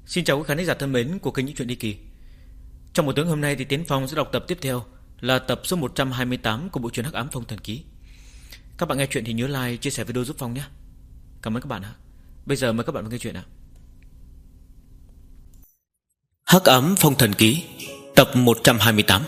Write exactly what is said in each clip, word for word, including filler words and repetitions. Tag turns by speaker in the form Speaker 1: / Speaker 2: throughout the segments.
Speaker 1: Xin chào quý khán giả thân mến của kênh Những Chuyện Đi Kỳ. Trong một tối hôm nay thì Tiến Phong sẽ đọc tập tiếp theo là tập số một trăm hai mươi tám của bộ truyện Hắc Ám Phong Thần Ký. Các bạn nghe chuyện thì nhớ like, chia sẻ video giúp Phong nhé. Cảm ơn các bạn ạ. Bây giờ mời các bạn vào nghe chuyện ạ. Hắc Ám Phong Thần Ký, tập một trăm hai mươi tám.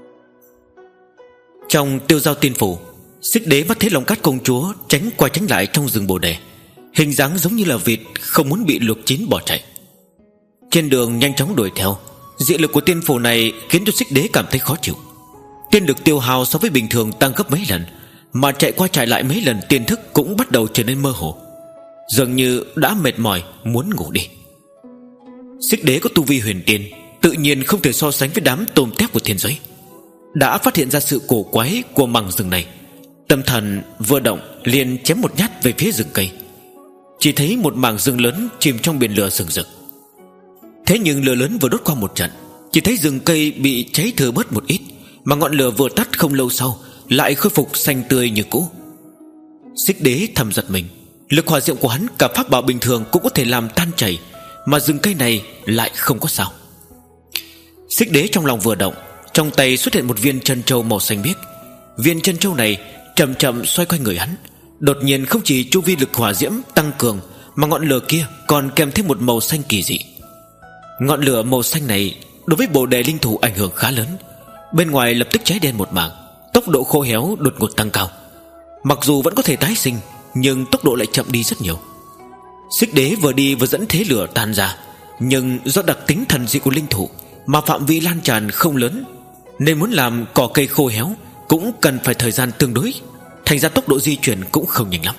Speaker 1: Trong Tiêu Giao Tiên Phủ, Xích Đế mắt thấy Long Cát công chúa tránh qua tránh lại trong rừng bồ đề, hình dáng giống như là vịt không muốn bị luộc chín bỏ chạy. Trên đường nhanh chóng đuổi theo, dị lực của tiên phủ này khiến cho Xích Đế cảm thấy khó chịu. Tiên lực tiêu hao so với bình thường tăng gấp mấy lần, mà chạy qua chạy lại mấy lần tiên thức cũng bắt đầu trở nên mơ hồ, dường như đã mệt mỏi muốn ngủ đi. Xích Đế có tu vi huyền tiên, tự nhiên không thể so sánh với đám tôm tép của thiên giới. Đã phát hiện ra sự cổ quái của mảng rừng này, tâm thần vừa động liền chém một nhát về phía rừng cây. Chỉ thấy một mảng rừng lớn chìm trong biển lửa rừng rực. Thế nhưng lửa lớn vừa đốt qua một trận, chỉ thấy rừng cây bị cháy thừa bớt một ít, mà ngọn lửa vừa tắt không lâu sau lại khôi phục xanh tươi như cũ. Xích Đế thầm giật mình, lực hỏa diệm của hắn cả pháp bảo bình thường cũng có thể làm tan chảy, mà rừng cây này lại không có sao. Xích Đế trong lòng vừa động, trong tay xuất hiện một viên chân châu màu xanh biếc. Viên chân châu này chậm chậm xoay quanh người hắn. Đột nhiên không chỉ chu vi lực hỏa diễm tăng cường, mà ngọn lửa kia còn kèm thêm một màu xanh kỳ dị. Ngọn lửa màu xanh này đối với bồ đề linh thủ ảnh hưởng khá lớn. Bên ngoài lập tức cháy đen một mảng, tốc độ khô héo đột ngột tăng cao. Mặc dù vẫn có thể tái sinh, nhưng tốc độ lại chậm đi rất nhiều. Xích Đế vừa đi vừa dẫn thế lửa tan ra, nhưng do đặc tính thần dị của linh thủ mà phạm vi lan tràn không lớn, nên muốn làm cỏ cây khô héo cũng cần phải thời gian tương đối, thành ra tốc độ di chuyển cũng không nhanh lắm.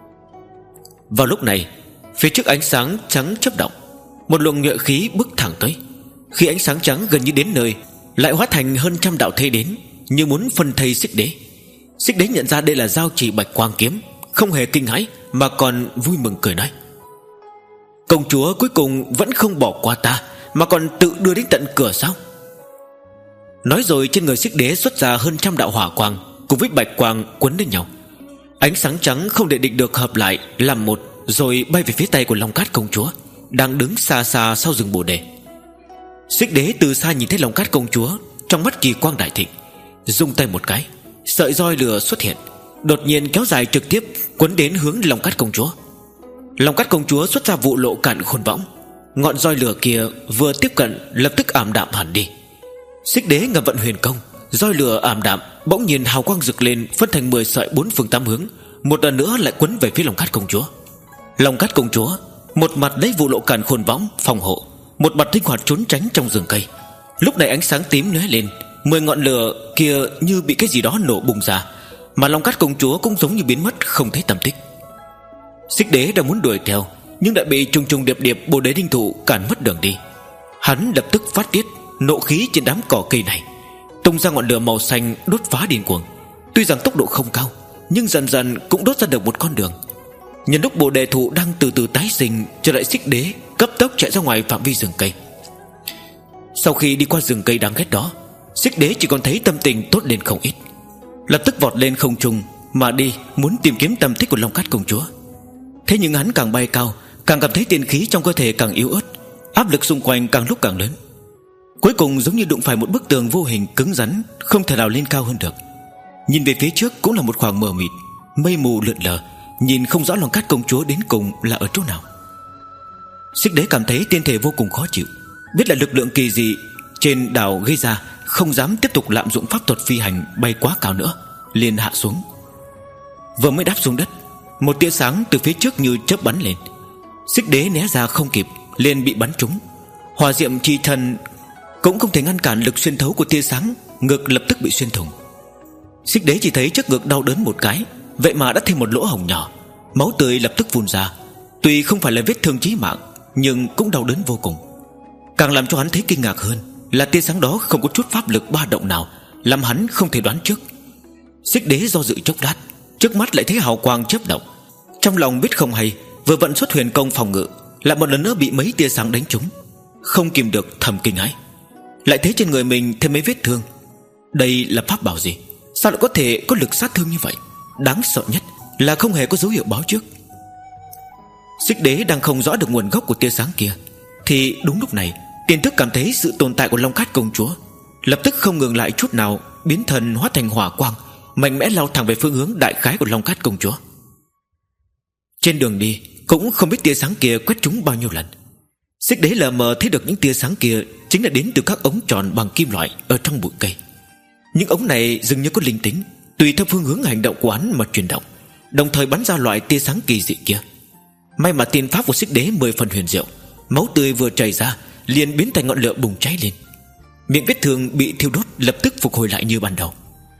Speaker 1: Vào lúc này, phía trước ánh sáng trắng chớp động, một luồng nhuệ khí bước thẳng tới. Khi ánh sáng trắng gần như đến nơi, lại hóa thành hơn trăm đạo thây đến, như muốn phân thây Xích Đế. Xích Đế nhận ra đây là giao chỉ bạch quang kiếm, không hề kinh hãi mà còn vui mừng cười nói: công chúa cuối cùng vẫn không bỏ qua ta, mà còn tự đưa đến tận cửa sao? Nói rồi trên người Xích Đế xuất ra hơn trăm đạo hỏa quang cùng với bạch quang quấn lên nhau. Ánh sáng trắng không để địch được hợp lại làm một, rồi bay về phía tay của Long Cát công chúa đang đứng xa xa sau rừng bồ đề. Xích Đế từ xa nhìn thấy Long Cát công chúa, trong mắt kỳ quang đại thịnh, rung tay một cái, sợi roi lửa xuất hiện, đột nhiên kéo dài trực tiếp quấn đến hướng Long Cát công chúa. Long Cát công chúa xuất ra vụ lộ cạn khôn võng, ngọn roi lửa kia vừa tiếp cận lập tức ảm đạm hẳn đi. Xích Đế ngầm vận huyền công, roi lửa ảm đạm bỗng nhiên hào quang rực lên, phân thành mười sợi bốn phương tám hướng, một lần nữa lại quấn về phía Long Cát công chúa. Long Cát công chúa một mặt lấy vụ lộ càn khôn võng phòng hộ, một mặt linh hoạt trốn tránh trong rừng cây. Lúc này ánh sáng tím lóe lên, mười ngọn lửa kia như bị cái gì đó nổ bùng ra, mà Long Cát công chúa cũng giống như biến mất không thấy tăm tích. Xích Đế đang muốn đuổi theo, nhưng đã bị trùng trùng điệp điệp bồ đề linh thủ cản mất đường đi. Hắn lập tức phát tiết nộ khí trên đám cỏ cây này, tung ra ngọn lửa màu xanh đốt phá điên cuồng. Tuy rằng tốc độ không cao, nhưng dần dần cũng đốt ra được một con đường. Nhân lúc bồ đề thụ đang từ từ tái sinh, trở lại Xích Đế cấp tốc chạy ra ngoài phạm vi rừng cây. Sau khi đi qua rừng cây đáng ghét đó, Xích Đế chỉ còn thấy tâm tình tốt lên không ít, lập tức vọt lên không trung mà đi, muốn tìm kiếm tâm tích của Long Cát công chúa. Thế nhưng hắn càng bay cao, càng cảm thấy tiên khí trong cơ thể càng yếu ớt, áp lực xung quanh càng lúc càng lớn. Cuối cùng giống như đụng phải một bức tường vô hình cứng rắn, không thể nào lên cao hơn được. Nhìn về phía trước cũng là một khoảng mờ mịt, mây mù lượn lờ, nhìn không rõ Long Cát công chúa đến cùng là ở chỗ nào. Xích Đế cảm thấy tiên thể vô cùng khó chịu, biết là lực lượng kỳ dị trên đảo gây ra, không dám tiếp tục lạm dụng pháp thuật phi hành bay quá cao nữa, liền hạ xuống. Vừa mới đáp xuống đất, một tia sáng từ phía trước như chớp bắn lên. Xích Đế né ra không kịp, liền bị bắn trúng. Hỏa diệm chi thần cũng không thể ngăn cản lực xuyên thấu của tia sáng, ngực lập tức bị xuyên thủng. Xích Đế chỉ thấy trước ngực đau đớn một cái, vậy mà đã thêm một lỗ hổng nhỏ, máu tươi lập tức phun ra. Tuy không phải là vết thương chí mạng, nhưng cũng đau đớn vô cùng. Càng làm cho hắn thấy kinh ngạc hơn là tia sáng đó không có chút pháp lực ba động nào, làm hắn không thể đoán trước. Xích Đế do dự chốc lát, trước mắt lại thấy hào quang chớp động. Trong lòng biết không hay, vừa vận xuất huyền công phòng ngự, lại một lần nữa bị mấy tia sáng đánh trúng, không kìm được thầm kinh hãi. Lại thấy trên người mình thêm mấy vết thương. Đây là pháp bảo gì? Sao lại có thể có lực sát thương như vậy? Đáng sợ nhất là không hề có dấu hiệu báo trước. Xích Đế đang không rõ được nguồn gốc của tia sáng kia, Thì đúng lúc này Tiền Tước cảm thấy sự tồn tại của Long Cát công chúa, lập tức không ngừng lại chút nào, biến thần hóa thành hỏa quang, mạnh mẽ lao thẳng về phương hướng đại khái của Long Cát công chúa. Trên đường đi cũng không biết tia sáng kia quét trúng bao nhiêu lần. Xích Đế lờ mờ thấy được những tia sáng kia chính là đến từ các ống tròn bằng kim loại ở trong bụi cây. Những ống này dường như có linh tính, tùy theo phương hướng hành động của hắn mà chuyển động, đồng thời bắn ra loại tia sáng kỳ dị kia. May mà tiên pháp của Xích Đế mười phần huyền diệu, máu tươi vừa chảy ra liền biến thành ngọn lửa bùng cháy lên. Miệng vết thương bị thiêu đốt lập tức phục hồi lại như ban đầu.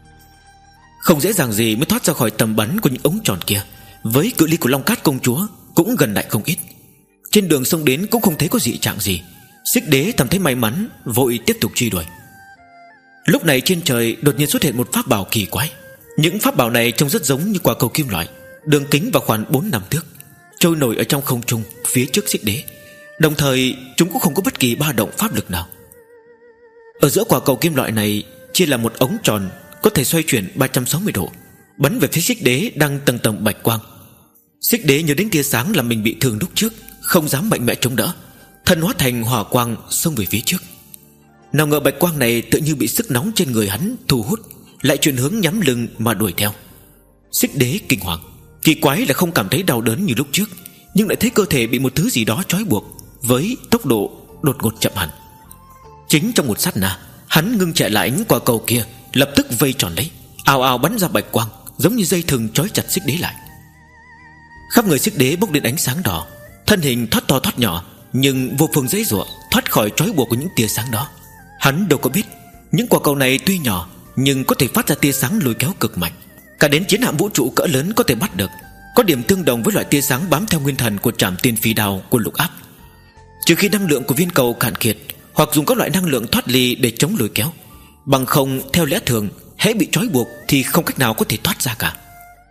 Speaker 1: Không dễ dàng gì mới thoát ra khỏi tầm bắn của những ống tròn kia. Với cự ly của Long Cát công chúa cũng gần lại không ít. Trên đường sông đến cũng không thấy có dị trạng gì. Xích Đế cảm thấy may mắn, vội tiếp tục truy đuổi. Lúc này trên trời đột nhiên xuất hiện một pháp bảo kỳ quái. Những pháp bảo này trông rất giống như quả cầu kim loại, đường kính vào khoảng bốn năm thước, trôi nổi ở trong không trung phía trước Xích Đế. Đồng thời chúng cũng không có bất kỳ ba động pháp lực nào. Ở giữa quả cầu kim loại này chia là một ống tròn có thể xoay chuyển ba trăm sáu mươi độ, bắn về phía Xích Đế đang tầng tầng bạch quang. Xích Đế nhớ đến tia sáng làm mình bị thương lúc trước, không dám mạnh mẽ chống đỡ, thân hóa thành hỏa quang xông về phía trước. Nào ngờ bạch quang này tự như bị sức nóng trên người hắn thu hút, lại chuyển hướng nhắm lưng mà đuổi theo. Xích Đế kinh hoàng. Kỳ quái là không cảm thấy đau đớn như lúc trước, nhưng lại thấy cơ thể bị một thứ gì đó trói buộc với tốc độ đột ngột chậm hẳn. Chính trong một sát na, hắn ngưng chạy lại những quả cầu kia, lập tức vây tròn lấy, ào ào bắn ra bạch quang, giống như dây thừng trói chặt Xích Đế lại. Khắp người Xích Đế bốc lên ánh sáng đỏ, thân hình thoát to thoát nhỏ, nhưng vô phương giãy giụa thoát khỏi trói buộc của những tia sáng đó. Hắn đâu có biết những quả cầu này tuy nhỏ nhưng có thể phát ra tia sáng lôi kéo cực mạnh, cả đến chiến hạm vũ trụ cỡ lớn có thể bắt được, có điểm tương đồng với loại tia sáng bám theo nguyên thần của Trảm Tiên Phi Đao của Lục Áp. Trừ khi năng lượng của viên cầu cạn kiệt, hoặc dùng các loại năng lượng thoát ly để chống lôi kéo, bằng không theo lẽ thường hễ bị trói buộc thì không cách nào có thể thoát ra cả.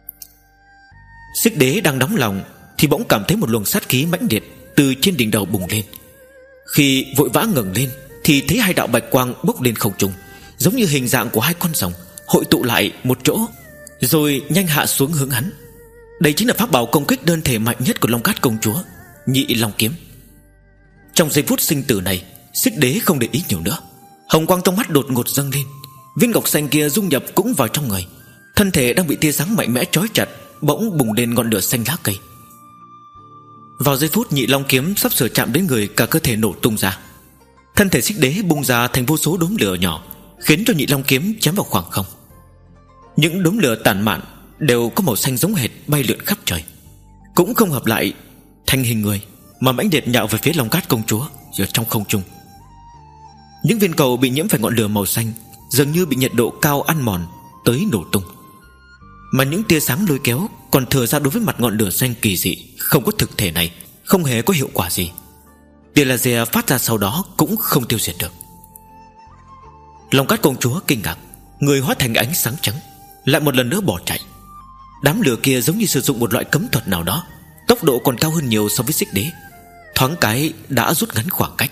Speaker 1: Xích Đế đang nóng lòng thì bỗng cảm thấy một luồng sát khí mãnh liệt từ trên đỉnh đầu bùng lên. Khi vội vã ngẩng lên thì thấy hai đạo bạch quang bốc lên không trung, giống như hình dạng của hai con rồng hội tụ lại một chỗ, rồi nhanh hạ xuống hướng hắn. Đây chính là pháp bảo công kích đơn thể mạnh nhất của Long Cát công chúa, Nhị Long Kiếm. Trong giây phút sinh tử này, Xích Đế không để ý nhiều nữa. Hồng quang trong mắt đột ngột dâng lên, viên ngọc xanh kia dung nhập cũng vào trong người. Thân thể đang bị tia sáng mạnh mẽ trói chặt bỗng bùng lên ngọn lửa xanh lá cây. Vào giây phút Nhị Long Kiếm sắp sửa chạm đến người, cả cơ thể nổ tung ra. Thân thể Xích Đế bung ra thành vô số đốm lửa nhỏ, khiến cho Nhị Long Kiếm chém vào khoảng không. Những đốm lửa tàn mạn đều có màu xanh giống hệt bay lượn khắp trời, cũng không hợp lại thành hình người, mà mãnh liệt nhạo về phía Long Cát công chúa ở trong không trung. Những viên cầu bị nhiễm phải ngọn lửa màu xanh dường như bị nhiệt độ cao ăn mòn tới nổ tung, mà những tia sáng lôi kéo còn thừa ra đối với mặt ngọn lửa xanh kỳ dị không có thực thể này không hề có hiệu quả gì. Tia laser phát ra sau đó cũng không tiêu diệt được. Long Cát công chúa kinh ngạc, người hóa thành ánh sáng trắng, lại một lần nữa bỏ chạy. Đám lửa kia giống như sử dụng một loại cấm thuật nào đó, tốc độ còn cao hơn nhiều so với Xích Đế, thoáng cái đã rút ngắn khoảng cách.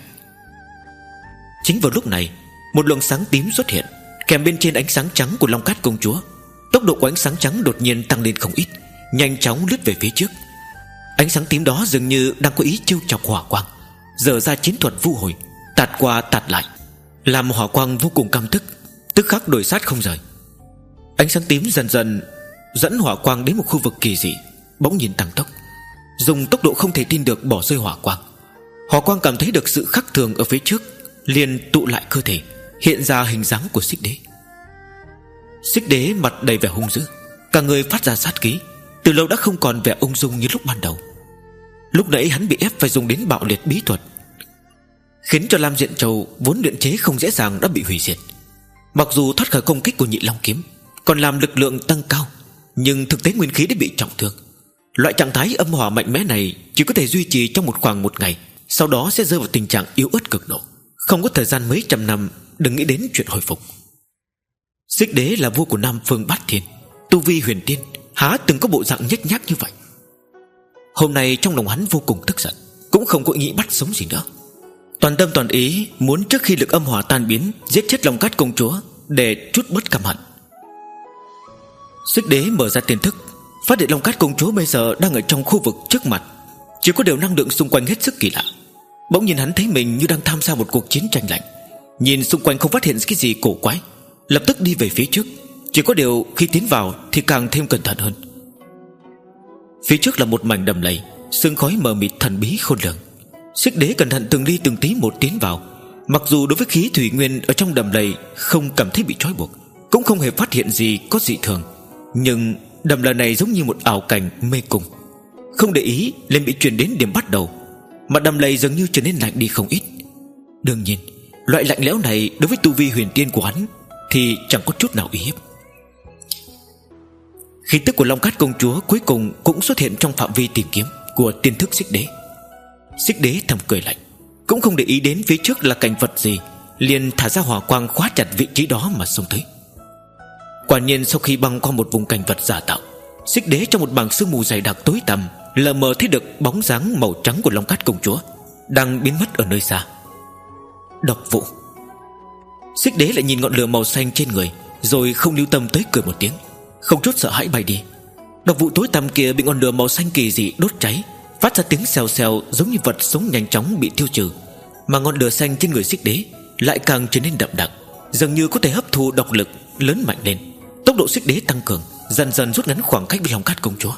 Speaker 1: Chính vào lúc này, một luồng sáng tím xuất hiện, kèm bên trên ánh sáng trắng của Long Cát công chúa. Tốc độ của ánh sáng trắng đột nhiên tăng lên không ít, nhanh chóng lướt về phía trước. Ánh sáng tím đó dường như đang có ý trêu chọc hỏa quang, dở ra chiến thuật vu hồi, tạt qua tạt lại, làm hỏa quang vô cùng căm tức, tức khắc đuổi sát không rời. Ánh sáng tím dần dần dẫn hỏa quang đến một khu vực kỳ dị, bỗng nhìn tăng tốc, dùng tốc độ không thể tin được bỏ rơi hỏa quang. Hỏa quang cảm thấy được sự khắc thường ở phía trước, liền tụ lại cơ thể, hiện ra hình dáng của Xích Đế. Xích Đế mặt đầy vẻ hung dữ, cả người phát ra sát khí, từ lâu đã không còn vẻ ung dung như lúc ban đầu. Lúc nãy hắn bị ép phải dùng đến bạo liệt bí thuật, khiến cho Lam Diện Châu vốn luyện chế không dễ dàng đã bị hủy diệt. Mặc dù thoát khỏi công kích của Nhị Long Kiếm, còn làm lực lượng tăng cao, nhưng thực tế nguyên khí đã bị trọng thương. Loại trạng thái âm hỏa mạnh mẽ này chỉ có thể duy trì trong một khoảng một ngày, sau đó sẽ rơi vào tình trạng yếu ớt cực độ, không có thời gian mấy trăm năm, đừng nghĩ đến chuyện hồi phục. Xích Đế là vua của Nam Phương Bát Thiên, tu vi huyền tiên, há từng có bộ dạng nhếch nhác như vậy. Hôm nay trong lòng hắn vô cùng tức giận, cũng không có ý nghĩ bắt sống gì nữa. Toàn tâm toàn ý muốn trước khi lực âm hỏa tan biến giết chết Long Cát công chúa để trút bớt căm hận. Xích Đế mở ra tiên thức, phát hiện Long Cát công chúa bây giờ đang ở trong khu vực trước mặt, chỉ có điều năng lượng xung quanh hết sức kỳ lạ. Bỗng nhìn hắn thấy mình như đang tham gia một cuộc chiến tranh lạnh. Nhìn xung quanh không phát hiện cái gì cổ quái, lập tức đi về phía trước. Chỉ có điều khi tiến vào thì càng thêm cẩn thận hơn. Phía trước là một mảnh đầm lầy, sương khói mờ mịt thần bí khôn lường. Xích Đế cẩn thận từng ly từng tí một tiến vào. Mặc dù đối với khí thủy nguyên ở trong đầm lầy không cảm thấy bị trói buộc, cũng không hề phát hiện gì có dị thường, nhưng đầm lầy này giống như một ảo cảnh mê cung. Không để ý liền bị truyền đến điểm bắt đầu, mà đầm lầy dường như trở nên lạnh đi không ít. Đương nhiên loại lạnh lẽo này đối với tu vi huyền tiên của hắn thì chẳng có chút nào uy hiếp. Khí tức của Long Cát công chúa cuối cùng cũng xuất hiện trong phạm vi tìm kiếm của tiên thức Xích Đế. Xích Đế thầm cười lạnh, cũng không để ý đến phía trước là cảnh vật gì, liền thả ra hỏa quang khóa chặt vị trí đó mà xông tới. Quả nhiên sau khi băng qua một vùng cảnh vật giả tạo, Xích Đế trong một mảng sương mù dày đặc tối tăm lờ mờ thấy được bóng dáng màu trắng của Long Cát công chúa đang biến mất ở nơi xa. Độc vụ. Xích Đế lại nhìn ngọn lửa màu xanh trên người, rồi không lưu tâm tới cười một tiếng, không chút sợ hãi bay đi. Độc vụ tối tăm kia bị ngọn lửa màu xanh kỳ dị đốt cháy, phát ra tiếng xèo xèo giống như vật sống nhanh chóng bị tiêu trừ. Mà ngọn lửa xanh trên người Xích Đế lại càng trở nên đậm đặc, dường như có thể hấp thu độc lực lớn mạnh lên. Tốc độ Xích Đế tăng cường, dần dần rút ngắn khoảng cách với Long Cát công chúa.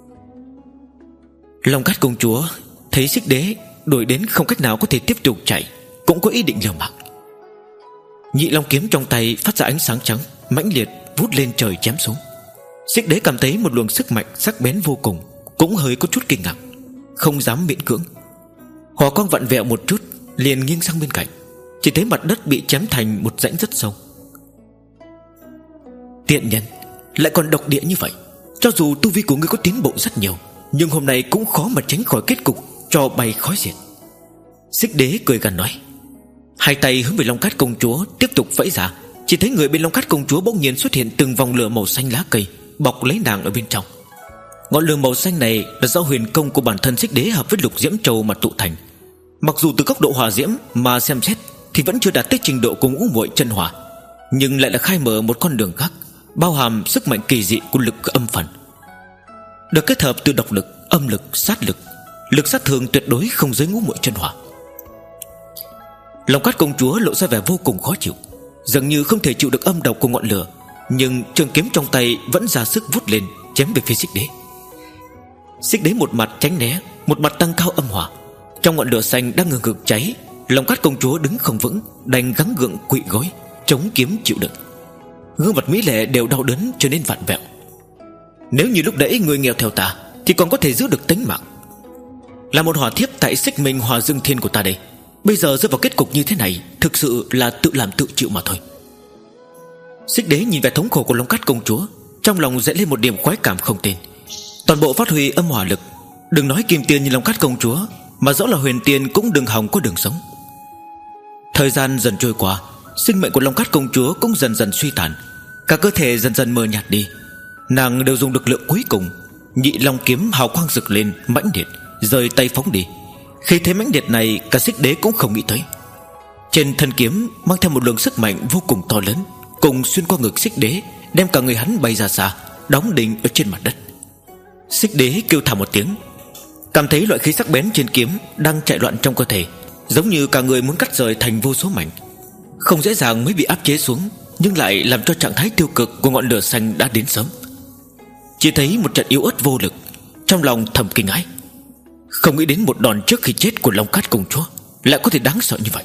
Speaker 1: Long Cát công chúa thấy Xích Đế đuổi đến không cách nào có thể tiếp tục chạy, cũng có ý định liều mạng. Nhị long kiếm trong tay phát ra ánh sáng trắng mãnh liệt vút lên trời chém xuống. Xích Đế cảm thấy một luồng sức mạnh sắc bén vô cùng, cũng hơi có chút kinh ngạc, không dám miễn cưỡng. Hỏa quang vặn vẹo một chút liền nghiêng sang bên cạnh, chỉ thấy mặt đất bị chém thành một rãnh rất sâu. Tiện nhân, lại còn độc địa như vậy. Cho dù tu vi của ngươi có tiến bộ rất nhiều, nhưng hôm nay cũng khó mà tránh khỏi kết cục cho bay khói diệt. Xích Đế cười gằn nói. Hai tay hướng về Long Cát công chúa tiếp tục vẫy ra. Chỉ thấy người bên Long Cát công chúa bỗng nhiên xuất hiện từng vòng lửa màu xanh lá cây, bọc lấy nàng ở bên trong. Ngọn lửa màu xanh này là do huyền công của bản thân Xích Đế hợp với lục diễm châu mà tụ thành. Mặc dù từ góc độ hỏa diễm mà xem xét thì vẫn chưa đạt tới trình độ của ngũ muội chân hỏa, nhưng lại là khai mở một con đường khác, bao hàm sức mạnh kỳ dị của lực âm phần, được kết hợp từ độc lực, âm lực, sát lực, lực sát thương tuyệt đối không dưới ngũ muội chân hỏa. Long Cát công chúa lộ ra vẻ vô cùng khó chịu, dường như không thể chịu được âm độc của ngọn lửa, nhưng trường kiếm trong tay vẫn ra sức vút lên chém về phía Xích Đế. Xích Đế một mặt tránh né, một mặt tăng cao âm hỏa. Trong ngọn lửa xanh đang ngừng ngực cháy, Long Cát công chúa đứng không vững, đành gắng gượng quỵ gối chống kiếm chịu đựng. Gương mặt mỹ lệ đều đau đớn trở nên vặn vẹo. Nếu như lúc nãy người nghèo theo ta thì còn có thể giữ được tính mạng, là một hỏa thiếp tại Xích Minh Hòa Dương Thiên của ta đây, bây giờ rơi vào kết cục như thế này, thực sự là tự làm tự chịu mà thôi. Xích Đế nhìn vẻ thống khổ của Long Cát công chúa, trong lòng dậy lên một điểm khoái cảm không tên. Toàn bộ phát huy âm hỏa lực, đừng nói kim tiên như Long Cát công chúa, mà dẫu là huyền tiên cũng đừng hòng có đường sống. Thời gian dần trôi qua, sinh mệnh của Long Cát công chúa cũng dần dần suy tàn, cả cơ thể dần dần mờ nhạt đi. Nàng đều dùng lực lượng cuối cùng, nhị long kiếm hào quang rực lên mãnh liệt, rời tay phóng đi. Khi thế mãnh liệt này, cả Xích Đế cũng không nghĩ tới. Trên thân kiếm mang theo một lượng sức mạnh vô cùng to lớn, cùng xuyên qua ngực Xích Đế, đem cả người hắn bay ra xa, đóng đinh ở trên mặt đất. Xích Đế kêu thảm một tiếng, cảm thấy loại khí sắc bén trên kiếm đang chạy loạn trong cơ thể, giống như cả người muốn cắt rời thành vô số mảnh. Không dễ dàng mới bị áp chế xuống, nhưng lại làm cho trạng thái tiêu cực của ngọn lửa xanh đã đến sớm. Chỉ thấy một trận yếu ớt vô lực, trong lòng thầm kinh hãi, không nghĩ đến một đòn trước khi chết của Long Cát công chúa lại có thể đáng sợ như vậy.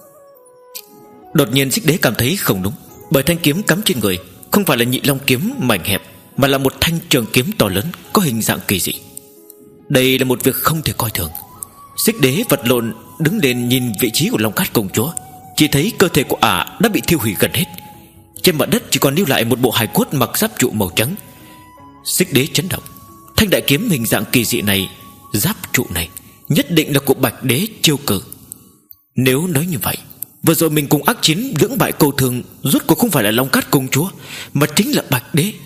Speaker 1: Đột nhiên Xích Đế cảm thấy không đúng, bởi thanh kiếm cắm trên người không phải là nhị long kiếm mảnh hẹp, mà là một thanh trường kiếm to lớn có hình dạng kỳ dị. Đây là một việc không thể coi thường. Xích Đế vật lộn đứng lên nhìn vị trí của Long Cát công chúa, chỉ thấy cơ thể của ả đã bị thiêu hủy gần hết. Trên mặt đất chỉ còn lưu lại một bộ hài cốt mặc giáp trụ màu trắng. Xích Đế chấn động, thanh đại kiếm hình dạng kỳ dị này, giáp trụ này nhất định là của Bạch Đế chiêu cử. Nếu nói như vậy, vừa rồi mình cùng ác chiến lưỡng bại câu thương, rốt cuộc không phải là Long Cát công chúa, mà chính là Bạch Đế.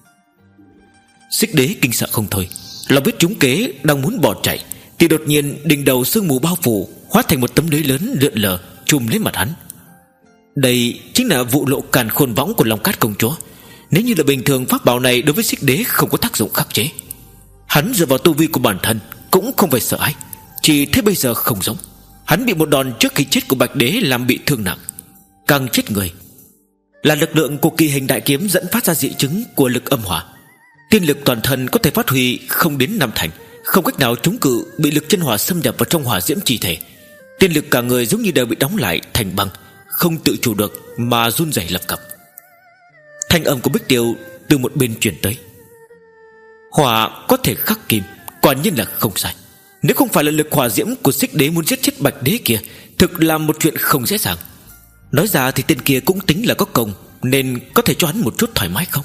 Speaker 1: Xích Đế kinh sợ không thôi, lòng biết trúng kế, đang muốn bỏ chạy thì đột nhiên đỉnh đầu sương mù bao phủ, hóa thành một tấm lưới lớn lượn lờ trùm lấy mặt hắn. Đây chính là vụ lộ càn khôn võng của Long Cát công chúa. Nếu như là bình thường, pháp bảo này đối với Xích Đế không có tác dụng khắc chế. Hắn dựa vào tu vi của bản thân cũng không phải sợ hãi, chỉ thế bây giờ không giống. Hắn bị một đòn trước khi chết của Bạch Đế làm bị thương nặng, càng chết người. Là lực lượng của kỳ hình đại kiếm dẫn phát ra dị chứng của lực âm hỏa. Tiên lực toàn thân có thể phát huy không đến năm thành, không cách nào chống cự bị lực chân hỏa xâm nhập vào trong hỏa diễm chi thể. Tiên lực cả người giống như đều bị đóng lại thành băng, không tự chủ được mà run rẩy lập cập. Thanh âm của Bích Tiêu từ một bên truyền tới: hỏa có thể khắc kim, quả nhiên là không sai. Nếu không phải là lực hỏa diễm của Xích Đế muốn giết chết Bạch Đế kia, thực là một chuyện không dễ dàng. Nói ra thì tên kia cũng tính là có công, nên có thể cho hắn một chút thoải mái không?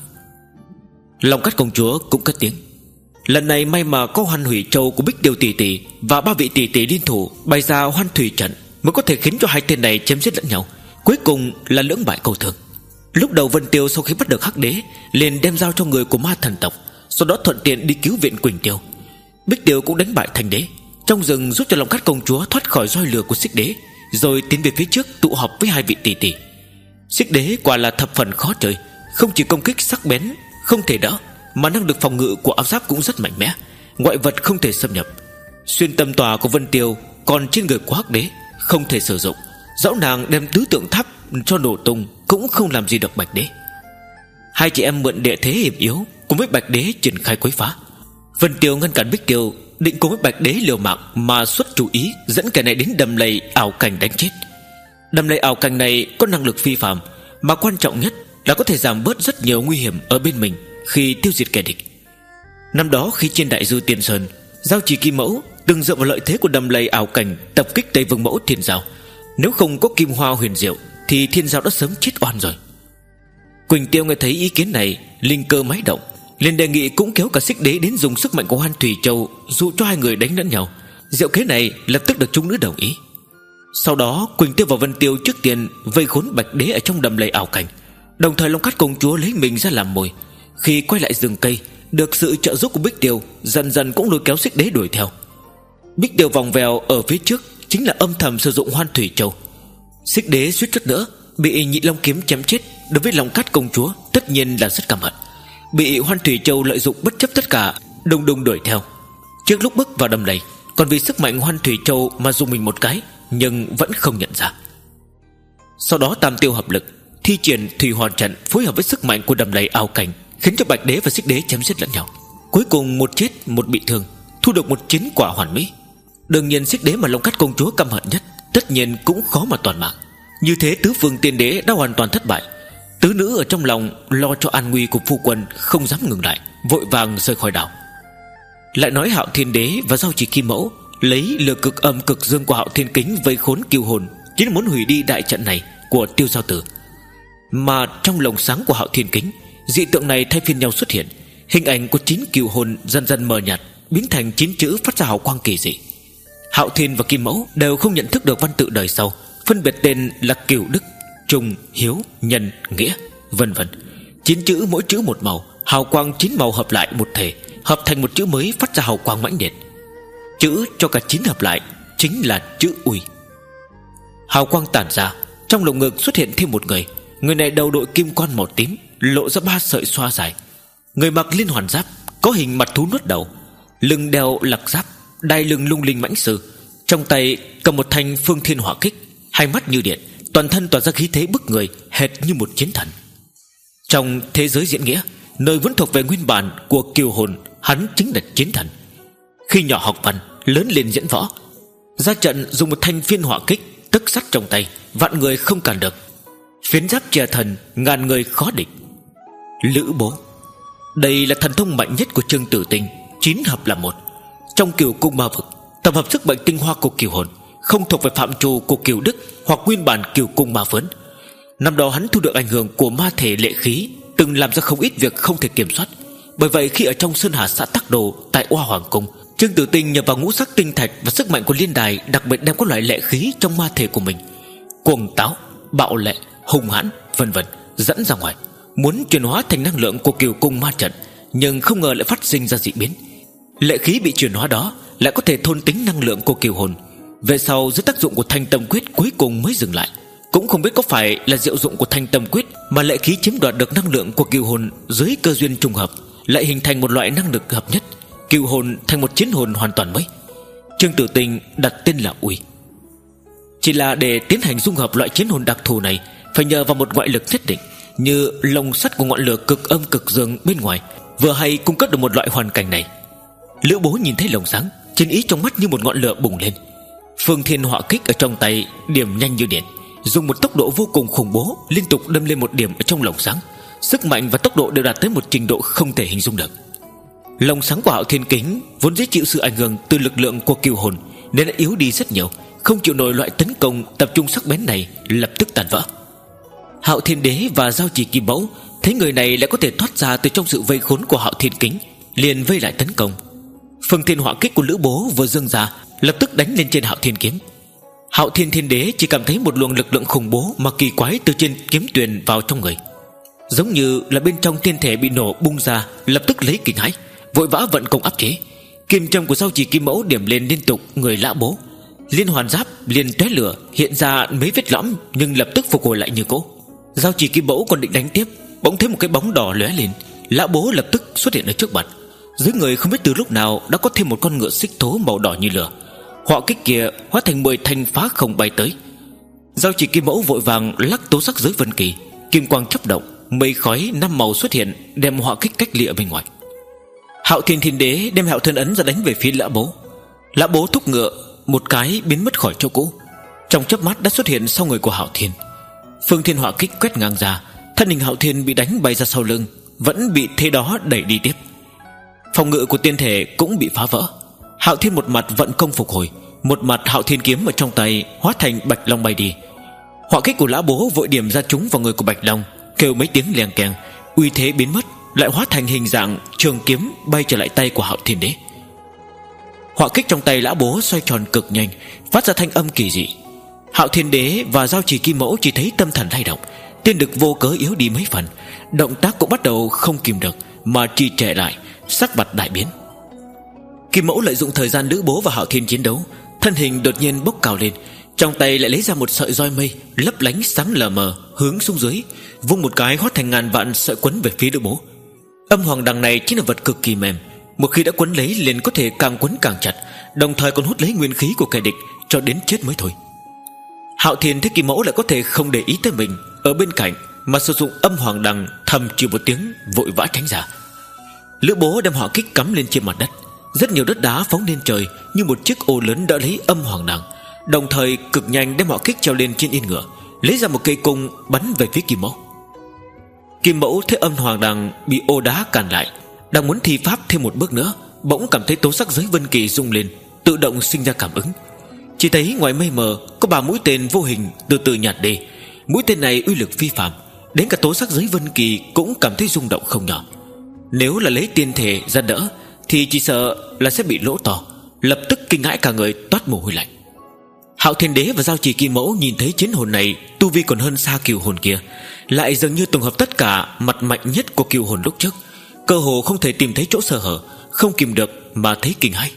Speaker 1: Long Cát công chúa cũng cất tiếng: lần này may mà có Hoan Hủy Châu của Bích Tiêu tỷ tỷ và ba vị tỷ tỷ liên thủ bày ra Hoan Thủy trận, mới có thể khiến cho hai tên này chém giết lẫn nhau, cuối cùng là lưỡng bại câu thương. Lúc đầu Vân Tiêu sau khi bắt được Hắc Đế liền đem giao cho người của Ma Thần tộc, sau đó thuận tiện đi cứu viện Quỳnh Tiêu. Bích Tiêu cũng đánh bại Thanh Đế trong rừng, giúp cho Long Cát công chúa thoát khỏi roi lửa của Xích Đế, rồi tiến về phía trước tụ họp với hai vị tỷ tỷ. Xích Đế quả là thập phần khó chơi, không chỉ công kích sắc bén không thể đỡ, mà năng lực phòng ngự của áo giáp cũng rất mạnh mẽ, ngoại vật không thể xâm nhập. Xuyên tâm tòa của Vân Tiêu còn trên người của Hắc Đế không thể sử dụng, dẫu nàng đem tứ tượng tháp cho nổ tung cũng không làm gì được Bạch Đế. Hai chị em mượn địa thế hiểm yếu cùng với Bạch Đế triển khai quấy phá. Vân Tiêu ngăn cản Bích Tiêu định cùng với Bạch Đế liều mạng, mà xuất chủ ý dẫn kẻ này đến đầm lầy ảo cảnh đánh chết. Đầm lầy ảo cảnh này có năng lực phi phàm, mà quan trọng nhất là có thể giảm bớt rất nhiều nguy hiểm ở bên mình khi tiêu diệt kẻ địch. Năm đó khi trên đại dư Tiên Sơn, Giao Chỉ Kim Mẫu từng dựa vào lợi thế của đầm lầy ảo cảnh tập kích Tây Vương Mẫu Thiên Giao. Nếu không có Kim Hoa huyền diệu thì Thiên Giao đã sớm chết oan rồi. Quỳnh Tiêu nghe thấy ý kiến này, linh cơ máy động, liền đề nghị cũng kéo cả Xích Đế đến dùng sức mạnh của Hoan Thủy Châu dụ cho hai người đánh lẫn nhau. Diệu kế này lập tức được chúng nữ đồng ý. Sau đó Quỳnh Tiêu và Vân Tiêu trước tiên vây khốn Bạch Đế ở trong đầm lầy ảo cảnh, đồng thời Long Cát công chúa lấy mình ra làm mồi. Khi quay lại rừng cây, được sự trợ giúp của Bích Tiêu, dần dần cũng lôi kéo Xích Đế đuổi theo. Bích Tiêu vòng vèo ở phía trước chính là âm thầm sử dụng Hoan Thủy Châu. Xích Đế suýt chút nữa bị Nhị Long kiếm chém chết, đối với Long Cát công chúa tất nhiên là rất căm hận. Bị Hoan Thủy Châu lợi dụng bất chấp tất cả, đùng đùng đuổi theo. Trước lúc bước vào đầm lầy, còn vì sức mạnh Hoan Thủy Châu mà dùng mình một cái, nhưng vẫn không nhận ra. Sau đó tam tiêu hợp lực, thi triển Thủy Hoàn trận phối hợp với sức mạnh của đầm lầy ảo cảnh, khiến cho Bạch Đế và Xích Đế chém giết lẫn nhau. Cuối cùng một chết một bị thương, thu được một chiến quả hoàn mỹ. Đương nhiên Xích Đế mà Long Cát công chúa căm hận nhất, tất nhiên cũng khó mà toàn mạng. Như thế tứ phương tiên đế đã hoàn toàn thất bại. Tứ nữ ở trong lòng lo cho an nguy của phu quân, không dám ngừng lại, vội vàng rời khỏi đảo. Lại nói Hạo Thiên Đế và Giao Chỉ Kim Mẫu lấy lửa cực âm cực dương của Hạo Thiên Kính vây khốn Kiều Hồn, chính là muốn hủy đi đại trận này của Tiêu Giao Tử. Mà trong lồng sáng của Hạo Thiên Kính, dị tượng này thay phiên nhau xuất hiện, hình ảnh của chín Kiều Hồn dần dần mờ nhạt, biến thành chín chữ phát ra hào quang kỳ dị. Hạo Thiên và Kim Mẫu đều không nhận thức được văn tự đời sau, phân biệt tên là Kiều Đức, Trung, Hiếu, Nhân, Nghĩa, vân vân. Chín chữ mỗi chữ một màu, hào quang chín màu hợp lại một thể, hợp thành một chữ mới phát ra hào quang mãnh liệt. Chữ cho cả chín hợp lại chính là chữ Uy. Hào quang tản ra, trong lồng ngực xuất hiện thêm một người. Người này đầu đội kim quan màu tím, lộ ra ba sợi xoa dài. Người mặc liên hoàn giáp, có hình mặt thú nuốt đầu, lưng đeo lạc giáp, đai lưng lung linh mãnh sư, trong tay cầm một thanh phương thiên hỏa kích, hai mắt như điện, toàn thân tỏa ra khí thế bức người, hệt như một chiến thần. Trong thế giới diễn nghĩa, nơi vẫn thuộc về nguyên bản của Kiều Hồn, hắn chính là chiến thần. Khi nhỏ học văn, lớn lên diễn võ, ra trận dùng một thanh phiên hỏa kích, tức sắt trong tay, vạn người không cản được. Phiến giáp che thần, ngàn người khó địch. Lữ bố, đây là thần thông mạnh nhất của Trương Tử Tinh, chín hợp là một. Trong Kiều Cung Ma Vực, tập hợp sức mạnh tinh hoa của Kiều Hồn, không thuộc về phạm trù của Kiều Đức hoặc nguyên bản Kiều Cung Ma Phấn. Năm đó hắn thu được ảnh hưởng của ma thể lệ khí, từng làm ra không ít việc không thể kiểm soát. Bởi vậy khi ở trong Sơn Hà xã Tắc Đồ tại Oa Hoàng Cung, Trương Tử Tinh nhờ vào ngũ sắc tinh thạch và sức mạnh của liên đài, đặc biệt đem có loại lệ khí trong ma thể của mình, cuồng táo, bạo lệ, hung hãn, vân vân, dẫn ra ngoài, muốn chuyển hóa thành năng lượng của Kiều Cung ma trận, nhưng không ngờ lại phát sinh ra dị biến. Lệ khí bị chuyển hóa đó lại có thể thôn tính năng lượng của Kiều Hồn. Về sau dưới tác dụng của Thanh Tâm Quyết cuối cùng mới dừng lại. Cũng không biết có phải là diệu dụng của Thanh Tâm Quyết mà lệ khí chiếm đoạt được năng lượng của Kiều Hồn, dưới cơ duyên trùng hợp lại hình thành một loại năng lực hợp nhất, Kiều Hồn thành một chiến hồn hoàn toàn mới. Trương Tử Tinh đặt tên là Uy. Chỉ là để tiến hành dung hợp loại chiến hồn đặc thù này phải nhờ vào một ngoại lực nhất định, như lồng sắt của ngọn lửa cực âm cực dương bên ngoài vừa hay cung cấp được một loại hoàn cảnh này. Lữ Bố nhìn thấy lồng sáng, chiến ý trong mắt như một ngọn lửa bùng lên. Phương Thiên họa kích ở trong tay điểm nhanh như điện, dùng một tốc độ vô cùng khủng bố liên tục đâm lên một điểm ở trong lồng sáng. Sức mạnh và tốc độ đều đạt tới một trình độ không thể hình dung được. Lồng sáng của Hạo Thiên Kính vốn dễ chịu sự ảnh hưởng từ lực lượng của cừu hồn nên đã yếu đi rất nhiều, không chịu nổi loại tấn công tập trung sắc bén này, lập tức tàn vỡ. Hạo Thiên Đế và Giao Chỉ Kim Mẫu thấy người này lại có thể thoát ra từ trong sự vây khốn của Hạo Thiên Kính, liền vây lại tấn công. Phương Thiên họa kích của Lữ Bố vừa dâng ra, lập tức đánh lên trên Hạo Thiên Kiếm. Hạo Thiên Thiên Đế chỉ cảm thấy một luồng lực lượng khủng bố mà kỳ quái từ trên kiếm tuyền vào trong người, giống như là bên trong thiên thể bị nổ bung ra, lập tức lấy kinh hãi, vội vã vận công áp chế. Kim châm của Giao Chỉ Kim Mẫu điểm lên liên tục người Lã Bố, liên hoàn giáp liền tóe lửa, hiện ra mấy vết lõm nhưng lập tức phục hồi lại như cũ. Giao Chỉ Kim Mẫu còn định đánh tiếp, bỗng thấy một cái bóng đỏ lóe lên, Lã Bố lập tức xuất hiện ở trước mặt. Dưới người không biết từ lúc nào đã có thêm một con ngựa xích thố màu đỏ như lửa, họa kích kia hóa thành mười thanh phá không bay tới. Giao Chỉ Kim Mẫu vội vàng lắc tố sắc giới vân kỳ, kim quang chớp động, mây khói năm màu xuất hiện, đem họa kích cách ly ở bên ngoài. Hạo Thiên Thiên Đế đem Hạo Thân Ấn ra đánh về phía Lã Bố. Lã Bố thúc ngựa một cái biến mất khỏi chỗ cũ, trong chớp mắt đã xuất hiện sau người của Hạo Thiên. Phương Thiên họa kích quét ngang ra, thân hình Hạo Thiên bị đánh bay ra sau lưng, vẫn bị thế đó đẩy đi tiếp. Phòng ngự của tiên thể cũng bị phá vỡ. Hạo Thiên một mặt vận công phục hồi, một mặt Hạo Thiên kiếm ở trong tay hóa thành Bạch Long bay đi. Họa kích của Lã Bố vội điểm ra trúng vào người của Bạch Long, kêu mấy tiếng leng keng, uy thế biến mất, lại hóa thành hình dạng trường kiếm bay trở lại tay của Hạo Thiên Đế. Họa kích trong tay Lã Bố xoay tròn cực nhanh, phát ra thanh âm kỳ dị. Hạo Thiên Đế và Giao Chỉ Kim Mẫu chỉ thấy tâm thần lay động, tiên lực vô cớ yếu đi mấy phần, động tác cũng bắt đầu không kìm được mà trì trệ lại, sắc mặt đại biến. Kim Mẫu lợi dụng thời gian Lữ Bố và Hạo Thiên chiến đấu, thân hình đột nhiên bốc cao lên, trong tay lại lấy ra một sợi roi mây lấp lánh sáng lờ mờ, hướng xuống dưới, vung một cái hóa thành ngàn vạn sợi quấn về phía Lữ Bố. Âm hoàng đằng này chính là vật cực kỳ mềm, một khi đã quấn lấy liền có thể càng quấn càng chặt, đồng thời còn hút lấy nguyên khí của kẻ địch cho đến chết mới thôi. Hạo Thiên thấy Kim Mẫu lại có thể không để ý tới mình, ở bên cạnh mà sử dụng âm hoàng đằng, thầm chịu một tiếng vội vã tránh ra. Lữ Bố đem hỏa kích cắm lên trên mặt đất, rất nhiều đất đá phóng lên trời như một chiếc ô lớn đỡ lấy âm hoàng đằng, đồng thời cực nhanh đem hỏa kích treo lên trên yên ngựa, lấy ra một cây cung bắn về phía Kim Mẫu. Kim Mẫu thấy âm hoàng đằng bị ô đá cản lại, đang muốn thi pháp thêm một bước nữa, bỗng cảm thấy tố sắc giới vân kỳ rung lên, tự động sinh ra cảm ứng. Chỉ thấy ngoài mây mờ có ba mũi tên vô hình từ từ nhạt đi. Mũi tên này uy lực phi phàm, đến cả tố sắc giới vân kỳ cũng cảm thấy rung động không nhỏ. Nếu là lấy tiên thể ra đỡ thì chỉ sợ là sẽ bị lỗ to, lập tức kinh hãi cả người toát mồ hôi lạnh. Hạo Thiên Đế và Giao Chỉ Kim Mẫu nhìn thấy chiến hồn này tu vi còn hơn xa cừu hồn kia, lại dường như tổng hợp tất cả mặt mạnh nhất của cừu hồn lúc trước, cơ hồ không thể tìm thấy chỗ sơ hở, không kìm được mà thấy kinh hãi.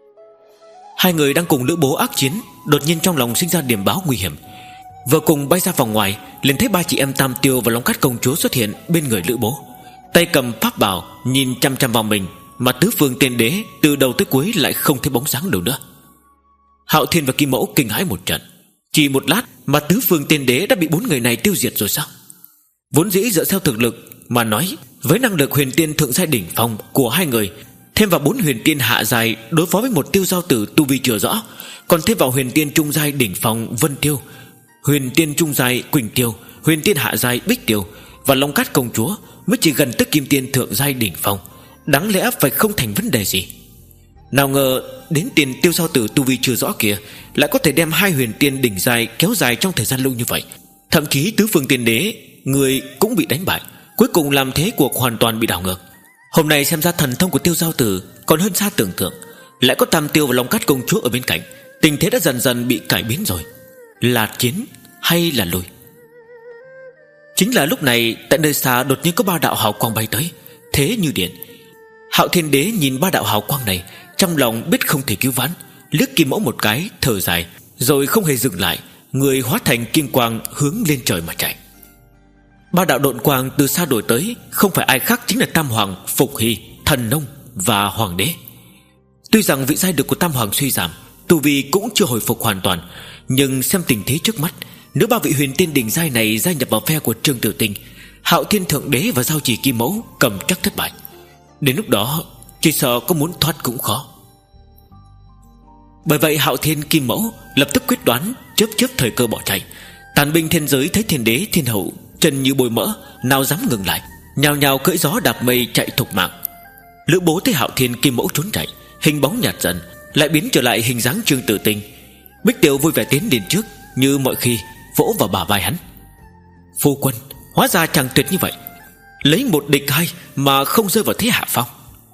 Speaker 1: Hai người đang cùng Lữ Bố ác chiến, đột nhiên trong lòng sinh ra điểm báo nguy hiểm. Vừa cùng bay ra vòng ngoài, liền thấy ba chị em Tam Tiêu và Long Cát Công Chúa xuất hiện bên người Lữ Bố, tay cầm pháp bảo nhìn chăm chăm vào mình, mà tứ phương tiên đế từ đầu tới cuối lại không thấy bóng dáng đâu nữa. Hạo Thiên và Kim Mẫu kinh hãi một trận, chỉ một lát mà tứ phương tiên đế đã bị bốn người này tiêu diệt rồi sao? Vốn dĩ dựa theo thực lực mà nói, với năng lực huyền tiên thượng giai đỉnh phong của hai người, thêm vào bốn huyền tiên hạ giai đối phó với một Tiêu Giao Tử tu vi chưa rõ, còn thêm vào huyền tiên trung giai đỉnh phong Vân Tiêu, huyền tiên trung giai Quỳnh Tiêu, huyền tiên hạ giai Bích Tiêu và Long Cát Công Chúa, mới chỉ gần tức kim tiên thượng giai đỉnh phong, đáng lẽ phải không thành vấn đề gì. Nào ngờ đến tiền Tiêu Giao Tử tu vi chưa rõ kia lại có thể đem hai huyền tiên đỉnh giai kéo dài trong thời gian lâu như vậy. Thậm chí tứ phương tiên đế người cũng bị đánh bại, cuối cùng làm thế cuộc hoàn toàn bị đảo ngược. Hôm nay xem ra thần thông của Tiêu Giao Tử còn hơn xa tưởng tượng, lại có Tam Tiêu và Long Cát Công Chúa ở bên cạnh, tình thế đã dần dần bị cải biến rồi. Là chiến hay là lùi? Chính là lúc này, tại nơi xa đột nhiên có ba đạo hào quang bay tới, thế như điện. Hạo Thiên Đế nhìn ba đạo hào quang này, trong lòng biết không thể cứu vãn, liếc Kim Mẫu một cái, thở dài, rồi không hề dừng lại, người hóa thành kim quang hướng lên trời mà chạy. Ba đạo độn quang từ xa đổi tới, không phải ai khác chính là Tam Hoàng, Phục Hy, Thần Nông và Hoàng Đế. Tuy rằng vị giai lực của Tam Hoàng suy giảm, tu vi cũng chưa hồi phục hoàn toàn. Nhưng xem tình thế trước mắt, nếu ba vị huyền tiên đỉnh giai này gia nhập vào phe của Trương Tử Tinh, Hạo Thiên Thượng Đế và Giao Chỉ Kim Mẫu cầm chắc thất bại. Đến lúc đó chỉ sợ có muốn thoát cũng khó. Bởi vậy Hạo Thiên Kim Mẫu lập tức quyết đoán chớp chớp thời cơ bỏ chạy. Tàn binh thiên giới thấy Thiên Đế Thiên Hậu chân như bôi mỡ, nào dám ngừng lại, nhào nhào cưỡi gió đạp mây chạy thục mạng. Lữ Bố thấy Hạo Thiên Kim Mẫu trốn chạy, hình bóng nhạt dần, lại biến trở lại hình dáng Trương Tử Tinh. Bích Tiêu vui vẻ tiến đến trước, như mọi khi vỗ vào bả vai hắn. Phu quân, hóa ra chàng tuyệt như vậy, lấy một địch hai mà không rơi vào thế hạ phong.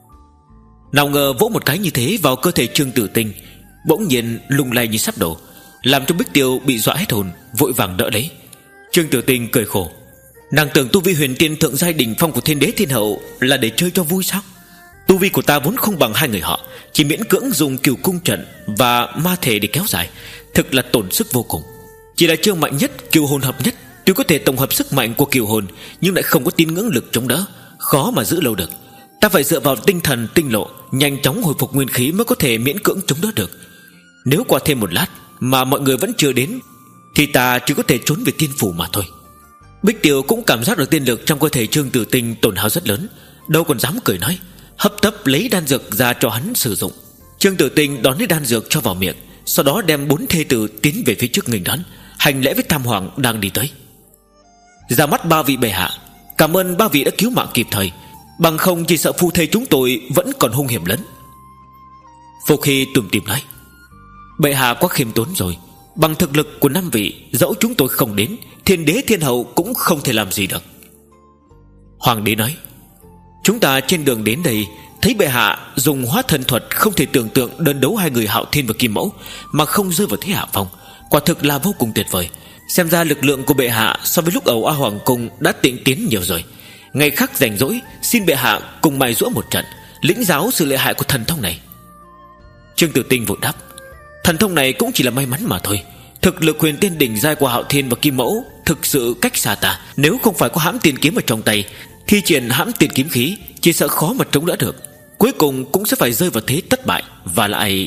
Speaker 1: Nào ngờ vỗ một cái như thế vào cơ thể Trương Tử Tinh, bỗng nhiên lung lay như sắp đổ, làm cho Bích Tiêu bị dọa hết hồn, vội vàng đỡ lấy. Trương Tử Tinh cười khổ, nàng tưởng tu vi huyền tiên thượng giai đỉnh phong của Thiên Đế Thiên Hậu là để chơi cho vui sao? Tu vi của ta vốn không bằng hai người họ, chỉ miễn cưỡng dùng Cửu Cung trận và ma thể để kéo dài, thực là tổn sức vô cùng. Chỉ là chiêu mạnh nhất, Cửu Hồn hợp nhất, tuy có thể tổng hợp sức mạnh của Cửu Hồn, nhưng lại không có tín ngưỡng lực chống đỡ, khó mà giữ lâu được. Ta phải dựa vào tinh thần tinh lộ, nhanh chóng hồi phục nguyên khí mới có thể miễn cưỡng chống đỡ được. Nếu qua thêm một lát mà mọi người vẫn chưa đến, thì ta chỉ có thể trốn về tiên phủ mà thôi. Bích Tiêu cũng cảm giác được tiên lực trong cơ thể Trương Tử Tinh tổn hao rất lớn, đâu còn dám cười nói, hấp tấp lấy đan dược ra cho hắn sử dụng. Trương Tử Tinh đón lấy đan dược cho vào miệng, sau đó đem bốn thê tử tiến về phía trước nghênh đón, hành lễ với Tam Hoàng đang đi tới. Ra mắt ba vị bệ hạ, cảm ơn ba vị đã cứu mạng kịp thời, bằng không chỉ sợ phu thê chúng tôi vẫn còn hung hiểm lớn. Phục Hy tủm tỉm nói, bệ hạ quá khiêm tốn rồi, bằng thực lực của năm vị, dẫu chúng tôi không đến, Thiên Đế Thiên Hậu cũng không thể làm gì được. Hoàng đế nói, chúng ta trên đường đến đây thấy bệ hạ dùng hóa thần thuật, không thể tưởng tượng đơn đấu hai người Hạo Thiên và Kim Mẫu mà không rơi vào thế hạ phong, quả thực là vô cùng tuyệt vời. Xem ra lực lượng của bệ hạ so với lúc ở A Hoàng Cung đã tịnh tiến nhiều rồi. Ngày khác rảnh rỗi, xin bệ hạ cùng mài giũa một trận, lĩnh giáo sự lợi hại của thần thông này. Trương Tử Tinh vội đáp, thần thông này cũng chỉ là may mắn mà thôi. Thực lực huyền tiên đỉnh giai của Hạo Thiên và Kim Mẫu thực sự cách xa ta, nếu không phải có hãm tiền kiếm ở trong tay, thi triển hãm tiền kiếm khí chỉ sợ khó mà chống đỡ được, cuối cùng cũng sẽ phải rơi vào thế thất bại. Và lại...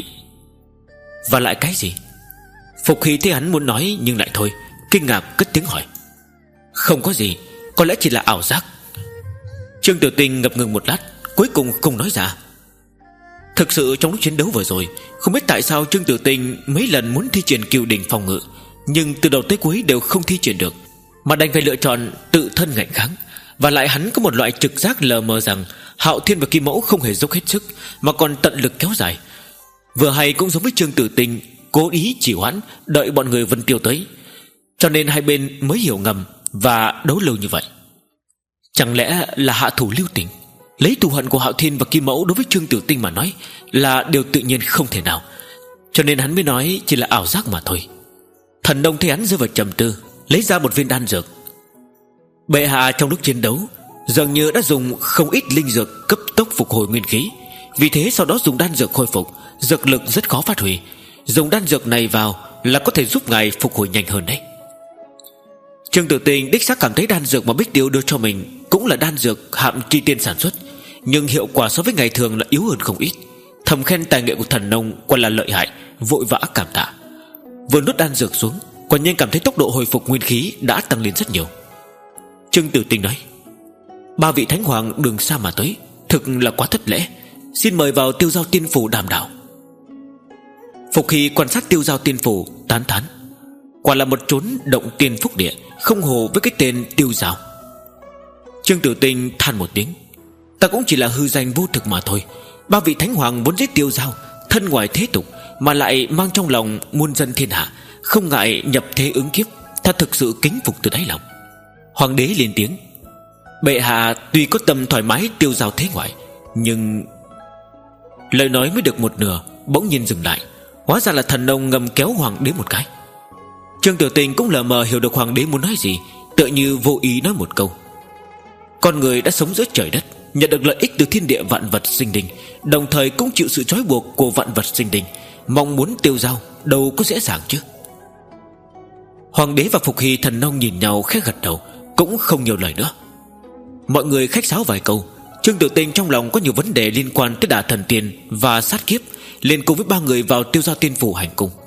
Speaker 1: Và lại cái gì? Phục Hy thấy hắn muốn nói nhưng lại thôi, kinh ngạc cất tiếng hỏi, không có gì, có lẽ chỉ là ảo giác. Trương Tử Tinh ngập ngừng một lát, cuối cùng không nói ra. Thực sự trong lúc chiến đấu vừa rồi, không biết tại sao Trương Tử Tinh mấy lần muốn thi triển Cửu Đỉnh phòng ngự, nhưng từ đầu tới cuối đều không thi triển được, mà đành phải lựa chọn tự thân ngạnh kháng. Và lại hắn có một loại trực giác lờ mờ rằng Hạo Thiên và Kim Mẫu không hề dốc hết sức, mà còn tận lực kéo dài. Vừa hay cũng giống với Trương Tử Tinh cố ý chỉ hoãn, đợi bọn người Vân Tiêu tới, cho nên hai bên mới hiểu ngầm và đấu lâu như vậy. Chẳng lẽ là hạ thủ lưu tình? Lấy thù hận của Hạo Thiên và Kim Mẫu đối với Trương Tử Tinh mà nói là điều tự nhiên không thể nào, cho nên hắn mới nói chỉ là ảo giác mà thôi. Thần Đông thấy hắn rơi vào trầm tư, lấy ra một viên đan dược. Bệ hạ trong lúc chiến đấu dường như đã dùng không ít linh dược cấp tốc phục hồi nguyên khí, vì thế sau đó dùng đan dược khôi phục, dược lực rất khó phát huy. Dùng đan dược này vào là có thể giúp ngài phục hồi nhanh hơn đấy. Trương Tử Tinh đích xác cảm thấy đan dược mà Bích Tiêu đưa cho mình cũng là đan dược Hạm Tri Tiên sản xuất, nhưng hiệu quả so với ngày thường là yếu hơn không ít. Thầm khen tài nghệ của thần nông quả là lợi hại, vội vã cảm tạ. Vừa nuốt đan dược xuống, quả nhiên cảm thấy tốc độ hồi phục nguyên khí đã tăng lên rất nhiều. Trương Tử Tinh nói, ba vị thánh hoàng đường xa mà tới, thực là quá thất lễ, xin mời vào Tiêu Giao Tiên Phủ đàm đạo. Phục Hy quan sát Tiêu Giao Tiên Phủ tán thán, quả là một chốn động tiên phúc địa, không hồ với cái tên Tiêu Giao. Trương Tử Tinh than một tiếng, ta cũng chỉ là hư danh vô thực mà thôi. Ba vị thánh hoàng muốn giết Tiêu Giao, thân ngoài thế tục mà lại mang trong lòng muôn dân thiên hạ, không ngại nhập thế ứng kiếp, ta thực sự kính phục từ đáy lòng. Hoàng đế lên tiếng, bệ hạ tuy có tâm thoải mái Tiêu Giao thế ngoại, nhưng... Lời nói mới được một nửa, bỗng nhiên dừng lại. Hóa ra là thần nông ngầm kéo hoàng đế một cái. Trương Tử Tinh cũng lờ mờ hiểu được hoàng đế muốn nói gì, tựa như vô ý nói một câu, con người đã sống giữa trời đất, nhận được lợi ích từ thiên địa vạn vật sinh linh, đồng thời cũng chịu sự trói buộc của vạn vật sinh linh, mong muốn Tiêu Giao đâu có dễ dàng chứ. Hoàng đế và Phục Hy thần nông nhìn nhau khẽ gật đầu, cũng không nhiều lời nữa. Mọi người khách sáo vài câu, Trương Tử Tinh trong lòng có nhiều vấn đề liên quan tới Đả Thần Tiên và sát kiếp, liền cùng với ba người vào Tiêu Giao Tiên Phủ hành cung.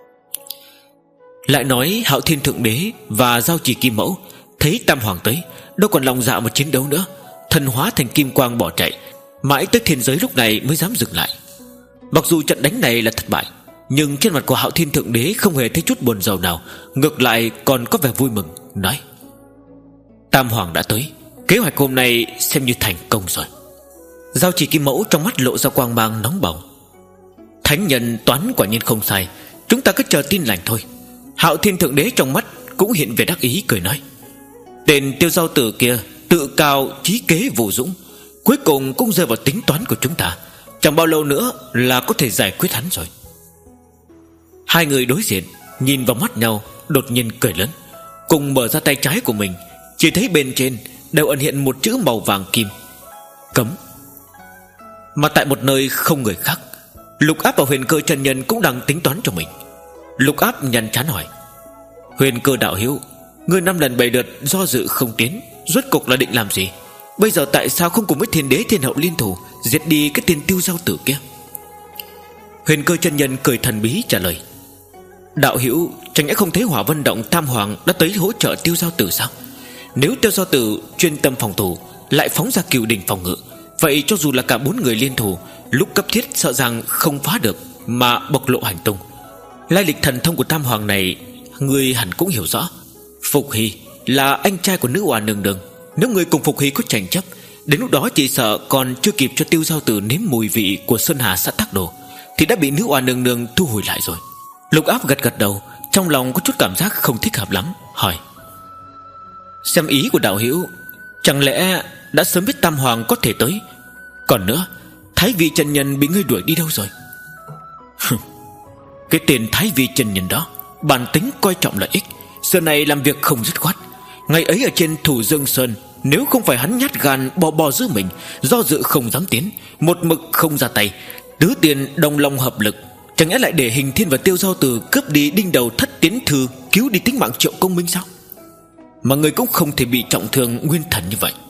Speaker 1: Lại nói Hạo Thiên Thượng Đế và Giao Trì Kim Mẫu thấy Tam Hoàng tới, đâu còn lòng dạ mà chiến đấu nữa, thần hóa thành kim quang bỏ chạy. Mãi tới thiên giới lúc này mới dám dừng lại. Mặc dù trận đánh này là thất bại, nhưng trên mặt của Hạo Thiên Thượng Đế không hề thấy chút buồn rầu nào, ngược lại còn có vẻ vui mừng, nói: Tam Hoàng đã tới, kế hoạch hôm nay xem như thành công rồi. Giao Trì Kim Mẫu trong mắt lộ ra quang mang nóng bỏng: Thánh nhân toán quả nhiên không sai, chúng ta cứ chờ tin lành thôi. Hạo Thiên Thượng Đế trong mắt cũng hiện vẻ đắc ý, cười nói: Tên Tiêu Giao Tử kia tự cao trí kế vô dũng, cuối cùng cũng rơi vào tính toán của chúng ta. Chẳng bao lâu nữa là có thể giải quyết hắn rồi. Hai người đối diện nhìn vào mắt nhau, đột nhiên cười lớn, cùng mở ra tay trái của mình. Chỉ thấy bên trên đều ẩn hiện một chữ màu vàng kim: cấm. Mà tại một nơi không người khác, Lục Áp và Huyền Cơ chân nhân cũng đang tính toán cho mình. Lục Áp nhăn trán hỏi: Huyền Cơ đạo hữu, ngươi năm lần bảy lượt do dự không tiến, rốt cục là định làm gì? Bây giờ tại sao không cùng với Thiên Đế Thiên Hậu liên thủ diệt đi cái tên Tiêu Giao Tử kia? Huyền Cơ chân nhân cười thần bí trả lời: Đạo hữu, chẳng lẽ không thấy Hỏa Vân Động Tam Hoàng đã tới hỗ trợ Tiêu Giao Tử sao? Nếu Tiêu Giao Tử chuyên tâm phòng thủ, lại phóng ra cửu đỉnh phòng ngự, vậy cho dù là cả bốn người liên thủ, lúc cấp thiết sợ rằng không phá được mà bộc lộ hành tung. Lai lịch thần thông của Tam Hoàng này người hẳn cũng hiểu rõ. Phục Hy là anh trai của nữ oà nương nương, nếu người cùng Phục Hy có tranh chấp, đến lúc đó chỉ sợ còn chưa kịp cho Tiêu Giao Tử nếm mùi vị của Sơn Hà xã Tắc Đồ thì đã bị nữ oà nương nương thu hồi lại rồi. Lục Áp gật gật đầu, trong lòng có chút cảm giác không thích hợp lắm, hỏi: Xem ý của đạo hữu, chẳng lẽ đã sớm biết Tam Hoàng có thể tới? Còn nữa, Thái Vi chân nhân bị ngươi đuổi đi đâu rồi? Cái tên Thái Vi chân nhân đó bản tính coi trọng lợi ích, giờ này làm việc không dứt khoát. Ngày ấy ở trên Thủ Dương Sơn, nếu không phải hắn nhát gan bò bò giữ mình, do dự không dám tiến, một mực không ra tay, tứ tiền đồng lòng hợp lực, chẳng lẽ lại để Hình Thiên và Tiêu Giao Tử cướp đi đinh đầu thất tiến thư, cứu đi tính mạng Triệu Công Minh sao? Mà người cũng không thể bị trọng thương nguyên thần như vậy.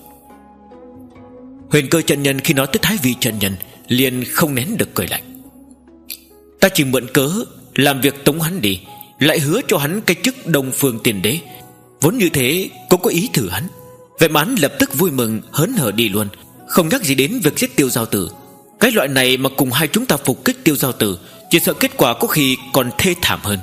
Speaker 1: Huyền Cơ chân nhân khi nói tới Thái Vi chân nhân liền không nén được cười lạnh: Ta chỉ mượn cớ làm việc tống hắn đi, lại hứa cho hắn cái chức Đông Phương Tiền Đế, vốn như thế cũng có ý thử hắn. Vậy mà hắn lập tức vui mừng hớn hở đi luôn, không nhắc gì đến việc giết Tiêu Giao Tử. Cái loại này mà cùng hai chúng ta phục kích Tiêu Giao Tử, chỉ sợ kết quả có khi còn thê thảm hơn.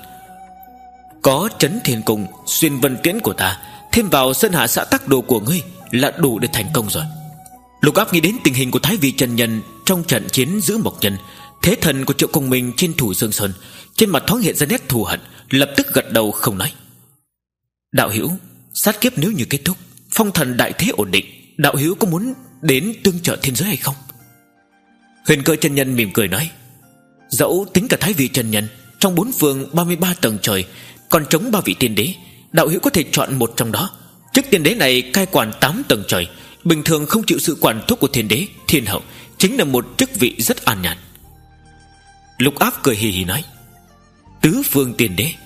Speaker 1: Có Trấn Thiên Cung, Xuyên Vân Tiễn của ta, thêm vào Sơn Hà xã Tắc Đồ của ngươi là đủ để thành công rồi. Lục Áp nghĩ đến tình hình của Thái Vi chân nhân trong trận chiến giữ Mộc Nhân, thế thần của Triệu Công Minh trên Thủ Dương Sơn, trên mặt thoáng hiện ra nét thù hận, lập tức gật đầu không nói: Đạo hữu, sát kiếp nếu như kết thúc, phong thần đại thế ổn định, đạo hữu có muốn đến tương trợ thiên giới hay không? Huyền Cơ chân nhân mỉm cười nói: Dẫu tính cả Thái Vi chân nhân, trong bốn phương ba mươi ba tầng trời còn chống ba vị tiên đế, đạo hữu có thể chọn một trong đó. Chức tiên đế này cai quản tám tầng trời, bình thường không chịu sự quản thúc của thiên đế, thiên hậu, chính là một chức vị rất an nhàn. Lục Áp cười hì hì nói: Tứ phương tiên đế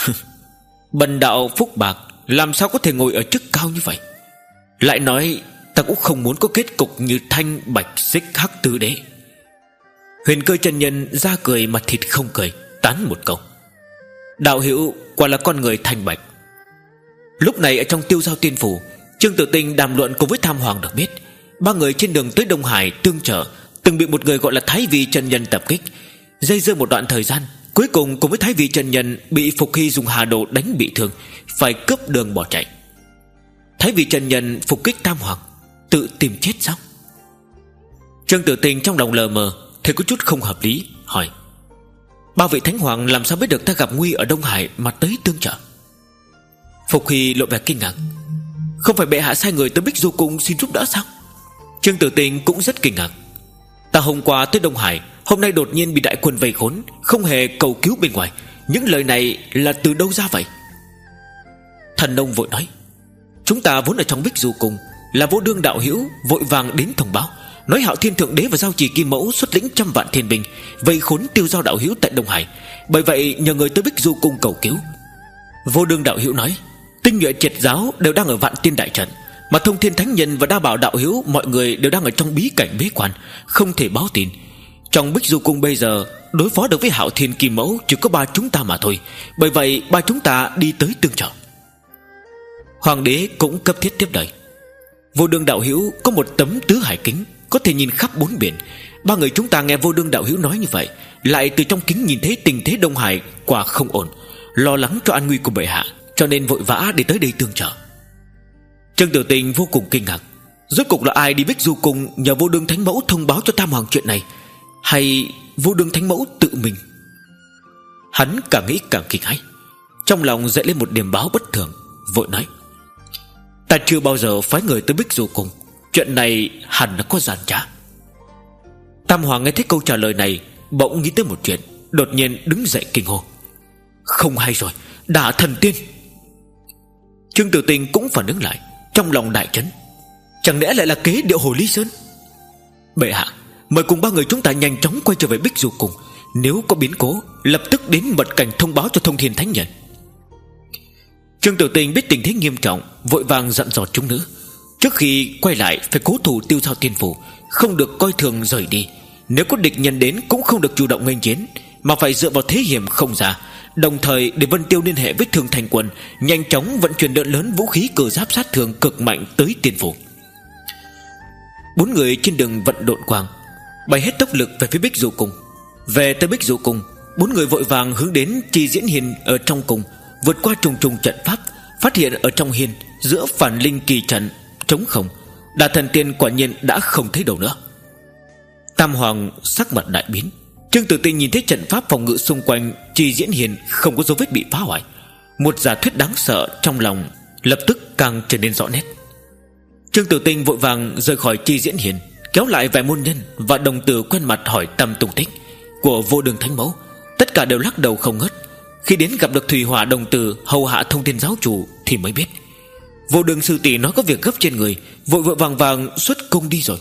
Speaker 1: bần đạo phúc bạc, làm sao có thể ngồi ở chức cao như vậy? Lại nói ta cũng không muốn có kết cục như Thanh Bạch Xích Hắc tứ đế. Huyền Cơ chân nhân ra cười mà thịt không cười, tán một câu: Đạo hữu quả là con người thanh bạch. Lúc này ở trong Tiêu Giao Tiên Phủ, Trương Tử Tinh đàm luận cùng với Tham Hoàng được biết, ba người trên đường tới Đông Hải tương trợ từng bị một người gọi là Thái Vi chân nhân tập kích, dây dưa một đoạn thời gian, cuối cùng cùng với Thái Vi chân nhân bị Phục Hy dùng hà đồ đánh bị thương, phải cướp đường bỏ chạy. Thái Vi chân nhân phục kích Tam Hoàng, tự tìm chết sao? Trương Tử Tinh trong lòng lờ mờ, thấy có chút không hợp lý, hỏi: Ba vị Thánh Hoàng làm sao biết được ta gặp nguy ở Đông Hải mà tới tương trợ? Phục Hy lộ vẻ kinh ngạc: Không phải bệ hạ sai người tới Bích Du Cung xin giúp đỡ sao? Trương Tử Tinh cũng rất kinh ngạc: Ta hôm qua tới Đông Hải, hôm nay đột nhiên bị đại quân vây khốn, không hề cầu cứu bên ngoài, những lời này là từ đâu ra vậy? Thần Nông vội nói: Chúng ta vốn ở trong Bích Du Cung, là Vô Đương đạo hữu vội vàng đến thông báo, nói Hạo Thiên Thượng Đế và Giao Trì Kim Mẫu xuất lĩnh trăm vạn thiên binh vây khốn Tiêu Giao đạo hữu tại Đông Hải, bởi vậy nhờ người tới Bích Du Cung cầu cứu. Vô Đương đạo hữu nói tinh nhuệ triệt giáo đều đang ở Vạn Tiên đại trận, Mà Thông Thiên Thánh Nhân và Đa Bảo đạo hữu mọi người đều đang ở trong bí cảnh bế quan, không thể báo tin. Trong Bích Du Cung bây giờ đối phó được với Hạo Thiên Kim Mẫu chỉ có ba chúng ta mà thôi. Bởi vậy ba chúng ta đi tới tương trợ. Hoàng đế cũng cấp thiết tiếp lời. Vô Đương đạo hữu có một tấm tứ hải kính, có thể nhìn khắp bốn biển. Ba người chúng ta nghe Vô Đương đạo hữu nói như vậy, lại từ trong kính nhìn thấy tình thế Đông Hải quả không ổn, lo lắng cho an nguy của bệ hạ, cho nên vội vã đi tới đây tương trợ. Trương Tiểu Tình vô cùng kinh ngạc. Rốt cục là ai đi Bích Du Cung nhờ Vô Đương Thánh Mẫu thông báo cho Tam Hoàng chuyện này, hay Vô Đương Thánh Mẫu tự mình? Hắn càng nghĩ càng kinh hãi, trong lòng dậy lên một điềm báo bất thường, vội nói: ta chưa bao giờ phái người tới Bích Du Cung, chuyện này hẳn là có giàn trá. Tam Hoàng nghe thấy câu trả lời này, bỗng nghĩ tới một chuyện, đột nhiên đứng dậy kinh hô: không hay rồi, Đả Thần Tiên! Trương Tiểu Tình cũng phản ứng lại, trong lòng đại chấn. Chẳng lẽ lại là kế điệu Hồ Ly Sơn? Bệ hạ, mời cùng ba người chúng ta nhanh chóng quay trở về Bích Du Cung, nếu có biến cố lập tức đến mật cảnh thông báo cho Thông Thiên Thánh Nhân. Trương Tiểu Tình biết tình thế nghiêm trọng, vội vàng dặn dò chúng nữ, trước khi quay lại phải cố thủ Tiêu Giao Tiên Phủ, không được coi thường rời đi. Nếu có địch nhân đến cũng không được chủ động nghênh chiến, mà phải dựa vào thế hiểm không ra. Đồng thời để Vân Tiêu liên hệ với Thường Thành Quân, nhanh chóng vận chuyển lượng lớn vũ khí cờ giáp sát thương cực mạnh tới Tiên Phủ. Bốn người trên đường vận độn quang, bày hết tốc lực về phía Bích Du Cung. Về tới Bích Du Cung, bốn người vội vàng hướng đến Trì Diễn Hiền ở trong cung, vượt qua trùng trùng trận pháp, phát hiện ở trong hiên giữa phản linh kỳ trận trống không, Đả Thần Tiên quả nhiên đã không thấy đâu nữa. Tam Hoàng sắc mặt đại biến. Trương Tử Tinh nhìn thấy trận pháp phòng ngự xung quanh Trì Diễn Hiền không có dấu vết bị phá hoại, một giả thuyết đáng sợ trong lòng lập tức càng trở nên rõ nét. Trương Tử Tinh vội vàng rời khỏi Trì Diễn Hiền, kéo lại vài môn nhân và đồng tử quen mặt hỏi tăm tung tích của Vô Đương Thánh Mẫu. Tất cả đều lắc đầu không ngớt. Khi đến gặp được Thủy Hỏa đồng tử hầu hạ Thông Thiên giáo chủ thì mới biết Vô Đương sư tỷ nói có việc gấp trên người, vội vội vàng vàng xuất cung đi rồi.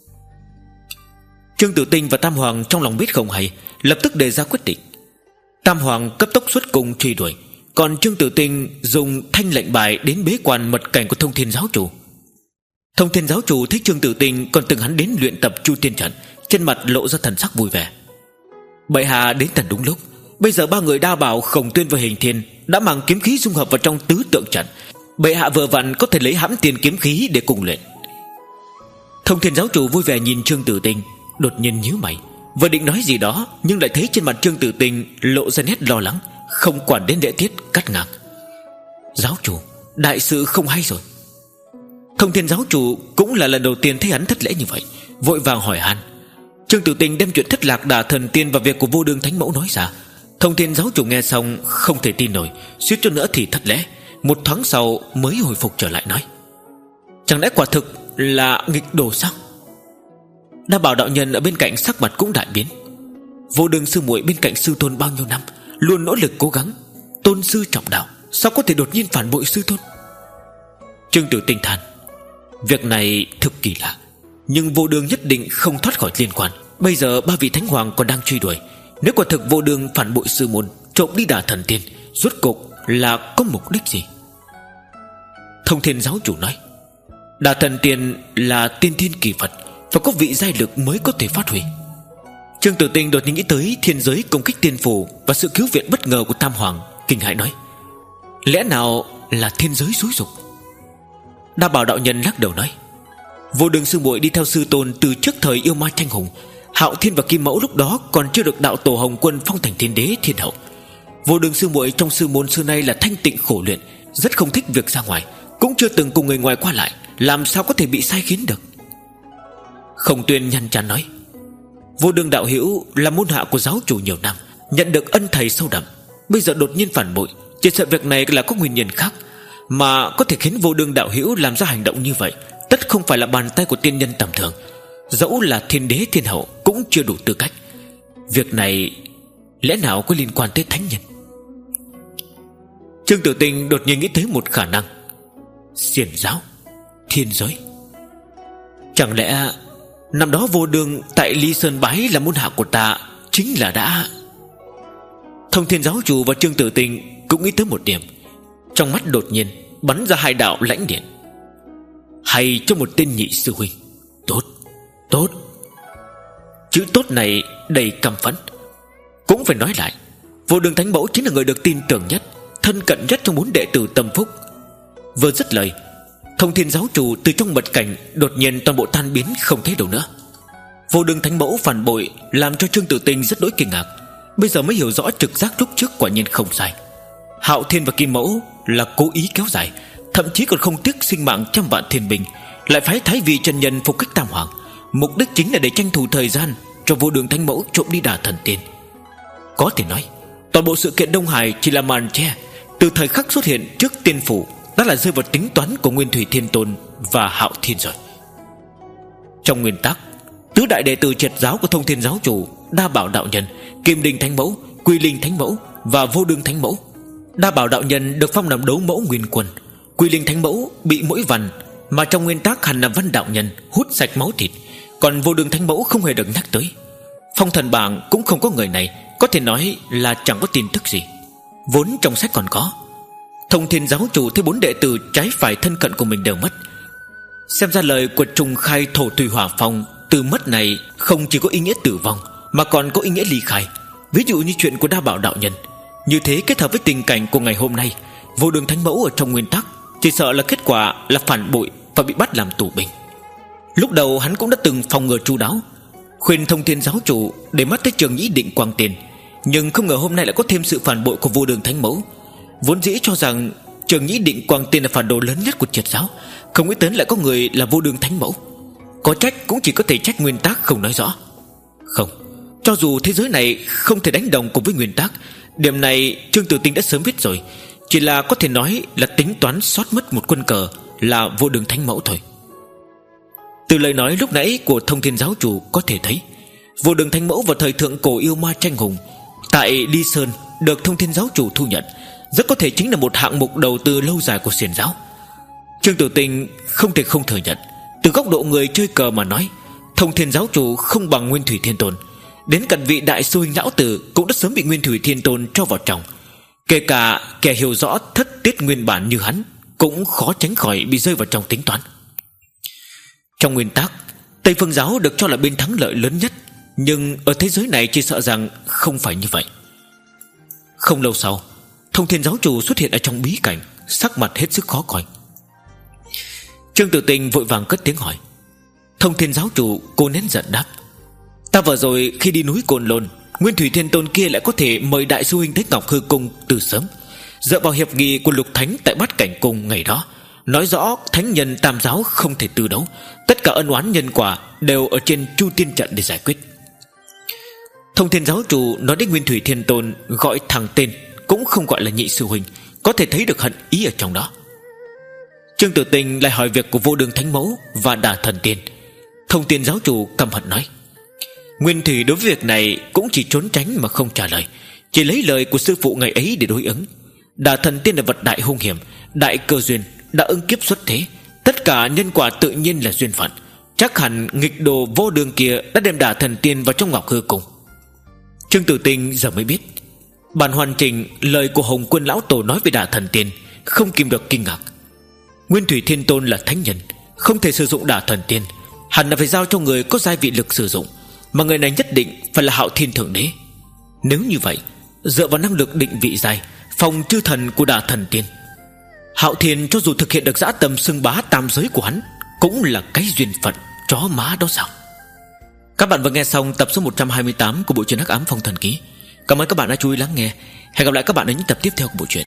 Speaker 1: Trương Tử Tinh và Tam Hoàng trong lòng biết không hay, lập tức đề ra quyết định. Tam Hoàng cấp tốc xuất cung truy đuổi, còn Trương Tử Tinh dùng thanh lệnh bài đến bế quan mật cảnh của Thông Thiên giáo chủ. Thông Thiên giáo chủ thấy Trương Tử Tinh còn từng hắn đến luyện tập Chu Tiên trận, trên mặt lộ ra thần sắc vui vẻ. Bệ hạ đến tận đúng lúc. Bây giờ ba người Đa Bảo, Khổng Tuyên và Hình Thiên đã mang kiếm khí dung hợp vào trong tứ tượng trận. Bệ hạ vừa vặn có thể lấy hãm tiền kiếm khí để cùng luyện. Thông Thiên giáo chủ vui vẻ nhìn Trương Tử Tinh, đột nhiên nhíu mày, vừa định nói gì đó, nhưng lại thấy trên mặt Trương Tử Tinh lộ ra nét lo lắng, không quản đến lễ tiết cắt ngang: giáo chủ, đại sự không hay rồi. Thông Thiên giáo chủ cũng là lần đầu tiên thấy hắn thất lễ như vậy, vội vàng hỏi han. Trương Tử Tinh đem chuyện thất lạc Đả Thần Tiên và việc của Vô Đương Thánh Mẫu nói ra. Thông Thiên giáo chủ nghe xong không thể tin nổi, suýt chút nữa thì thất lễ. Một thoáng sau mới hồi phục trở lại nói: chẳng lẽ quả thực là nghịch đồ sao? Đa Bảo đạo nhân ở bên cạnh sắc mặt cũng đại biến. Vô Đương sư muội bên cạnh sư tôn bao nhiêu năm, luôn nỗ lực cố gắng, tôn sư trọng đạo, sao có thể đột nhiên phản bội sư tôn? Trương Tử Tinh than: việc này thực kỳ lạ, nhưng Vô Đương nhất định không thoát khỏi liên quan. Bây giờ ba vị thánh hoàng còn đang truy đuổi, nếu quả thực Vô Đương phản bội sư môn, trộm đi Đả Thần Tiên, rốt cục là có mục đích gì? Thông Thiên giáo chủ nói: Đả Thần Tiên là tiên thiên kỳ Phật, phải có vị giai lực mới có thể phát huy. Trương Tử Tinh đột nhiên nghĩ tới thiên giới công kích tiên phủ và sự cứu viện bất ngờ của Tam Hoàng, kinh hãi nói: lẽ nào là thiên giới xúi giục? Đa Bảo đạo nhân lắc đầu nói: Vô Đương sư muội đi theo sư tôn từ trước thời yêu ma tranh hùng. Hạo Thiên và Kim Mẫu lúc đó còn chưa được đạo tổ Hồng Quân phong thành thiên đế thiên hậu. Vô Đương sư muội trong sư môn xưa nay là thanh tịnh khổ luyện, rất không thích việc ra ngoài, cũng chưa từng cùng người ngoài qua lại, làm sao có thể bị sai khiến được? Khổng Tuyên nhăn chán nói: Vô Đương đạo hữu là môn hạ của giáo chủ nhiều năm, nhận được ân thầy sâu đậm, bây giờ đột nhiên phản bội, chỉ sợ việc này là có nguyên nhân khác, mà có thể khiến Vô Đương đạo hữu làm ra hành động như vậy, tất không phải là bàn tay của tiên nhân tầm thường. Dẫu là thiên đế thiên hậu cũng chưa đủ tư cách. Việc này lẽ nào có liên quan tới thánh nhân? Trương Tử Tinh đột nhiên nghĩ tới một khả năng: xiển giáo, thiên giới. Chẳng lẽ năm đó Vô Đương tại Ly Sơn Bái là môn hạ của ta chính là đã... Thông Thiên giáo chủ và Trương Tử Tinh cũng nghĩ tới một điểm, trong mắt đột nhiên bắn ra hai đạo lãnh điện. hay cho một tên nhị sư huynh. Tốt, tốt. Chữ tốt này đầy căm phẫn. Cũng phải nói lại, Vô Đường Thánh Mẫu chính là người được tin tưởng nhất, thân cận nhất trong bốn đệ tử Tâm Phúc. Vừa dứt lời, Thông Thiên giáo chủ từ trong mật cảnh đột nhiên toàn bộ tan biến không thấy đâu nữa. Vô Đường Thánh Mẫu phản bội làm cho Trương Tử Tinh rất đỗi kinh ngạc. Bây giờ mới hiểu rõ trực giác lúc trước quả nhiên không sai. Hạo Thiên và Kim Mẫu là cố ý kéo dài, thậm chí còn không tiếc sinh mạng trăm vạn thiên binh, lại phái Thái Vi chân nhân phục kích Tam Hoàng, mục đích chính là để tranh thủ thời gian cho Vô Đường Thánh Mẫu trộm đi Đả Thần Tiên. Có thể nói toàn bộ sự kiện Đông Hải chỉ là màn che. Từ thời khắc xuất hiện trước tiên phủ đã là rơi vào tính toán của Nguyên Thủy Thiên Tôn và Hạo Thiên rồi. Trong nguyên tắc, tứ đại đệ tử triệt giáo của Thông Thiên giáo chủ, Đa Bảo đạo nhân, Kim Đình Thánh Mẫu, Quy Linh Thánh Mẫu và Vô Đường Thánh Mẫu. Đa Bảo đạo nhân được phong làm đấu mẫu nguyên quân, Quy Linh Thánh Mẫu bị mỗi vằn, mà trong nguyên tắc hẳn là Văn đạo nhân hút sạch máu thịt, còn Vô Đường Thánh Mẫu không hề được nhắc tới. Phong thần bảng cũng không có người này, có thể nói là chẳng có tin tức gì. Vốn trong sách còn có Thông Thiên giáo chủ thấy bốn đệ tử trái phải thân cận của mình đều mất. Xem ra lời của trùng khai thổ thủy hỏa phong từ mất này không chỉ có ý nghĩa tử vong, mà còn có ý nghĩa ly khai. Ví dụ như chuyện của Đa Bảo đạo nhân. Như thế kết hợp với tình cảnh của ngày hôm nay, Vô Đường Thánh Mẫu ở trong nguyên tắc chỉ sợ là kết quả là phản bội và bị bắt làm tù binh. Lúc đầu hắn cũng đã từng phòng ngừa chu đáo, khuyên Thông Thiên giáo chủ để mắt tới Trường Nhĩ Định Quang Tiền, nhưng không ngờ hôm nay lại có thêm sự phản bội của Vô Đường Thánh Mẫu. Vốn dĩ cho rằng Trường Nhĩ Định Quang Tiền là phản đồ lớn nhất của triệt giáo, không nghĩ tới lại có người là Vô Đường Thánh Mẫu. Có trách cũng chỉ có thể trách nguyên tắc không nói rõ. Không, cho dù thế giới này không thể đánh đồng cùng với nguyên tắc, điểm này Trương Tử Tinh đã sớm biết rồi, chỉ là có thể nói là tính toán sót mất một quân cờ là Vô Đường Thánh Mẫu thôi. Từ lời nói lúc nãy của Thông Thiên giáo chủ có thể thấy, Vô Đường Thánh Mẫu vào thời thượng cổ yêu ma tranh hùng tại Ly Sơn được Thông Thiên giáo chủ thu nhận, rất có thể chính là một hạng mục đầu tư lâu dài của xiển giáo. Trương Tử Tinh không thể không thừa nhận, từ góc độ người chơi cờ mà nói, Thông Thiên giáo chủ không bằng Nguyên Thủy Thiên Tôn. Đến cận vị đại sư huynh lão tử cũng đã sớm bị Nguyên Thủy Thiên Tôn cho vào trong. Kể cả kẻ hiểu rõ thất tiết nguyên bản như hắn cũng khó tránh khỏi bị rơi vào trong tính toán. Trong nguyên tắc, Tây Phương giáo được cho là bên thắng lợi lớn nhất, nhưng ở thế giới này chỉ sợ rằng không phải như vậy. Không lâu sau, Thông Thiên giáo chủ xuất hiện ở trong bí cảnh, sắc mặt hết sức khó coi. Trương Tử Tinh vội vàng cất tiếng hỏi. Thông Thiên giáo chủ cô nén giận đáp: Ta vừa rồi khi đi núi Cồn Lôn, Nguyên Thủy Thiên Tôn kia lại có thể mời đại sư huynh tới Ngọc Hư Cung từ sớm. Dựa vào hiệp nghị của Lục Thánh tại Bát Cảnh Cung ngày đó, nói rõ thánh nhân tam giáo không thể tư đấu, tất cả ân oán nhân quả đều ở trên Chu Tiên trận để giải quyết. Thông Thiên giáo chủ nói đến Nguyên Thủy Thiên Tôn gọi thẳng tên, cũng không gọi là nhị sư huynh, có thể thấy được hận ý ở trong đó. Trương Tử Tinh lại hỏi việc của Vô Đường Thánh Mẫu và Đả Thần Tiên. Thông Thiên giáo chủ căm hận nói: Nguyên Thủy đối với việc này cũng chỉ trốn tránh mà không trả lời, chỉ lấy lời của sư phụ ngày ấy để đối ứng. Đả Thần Tiên là vật đại hung hiểm, đại cơ duyên, đã ứng kiếp xuất thế, tất cả nhân quả tự nhiên là duyên phận. Chắc hẳn nghịch đồ Vô Đường kia đã đem Đả Thần Tiên vào trong Ngọc Hư Cung. Trương Tử Tinh giờ mới biết, bản hoàn chỉnh lời của Hồng Quân lão tổ nói về Đả Thần Tiên, không kìm được kinh ngạc. Nguyên Thủy Thiên Tôn là thánh nhân, không thể sử dụng Đả Thần Tiên, hẳn là phải giao cho người có giai vị lực sử dụng, mà người này nhất định phải là Hạo Thiên Thượng Đế. Nếu như vậy, dựa vào năng lực định vị giai, phòng chư thần của Đả Thần Tiên, Hạo Thiên cho dù thực hiện được dã tâm xưng bá tam giới của hắn, cũng là cái duyên phận chó má đó sao? Các bạn vừa nghe xong tập số một trăm hai mươi tám của bộ truyện Hắc Ám Phong Thần Ký. Cảm ơn các bạn đã chú ý lắng nghe. Hẹn gặp lại các bạn ở những tập tiếp theo của bộ truyện.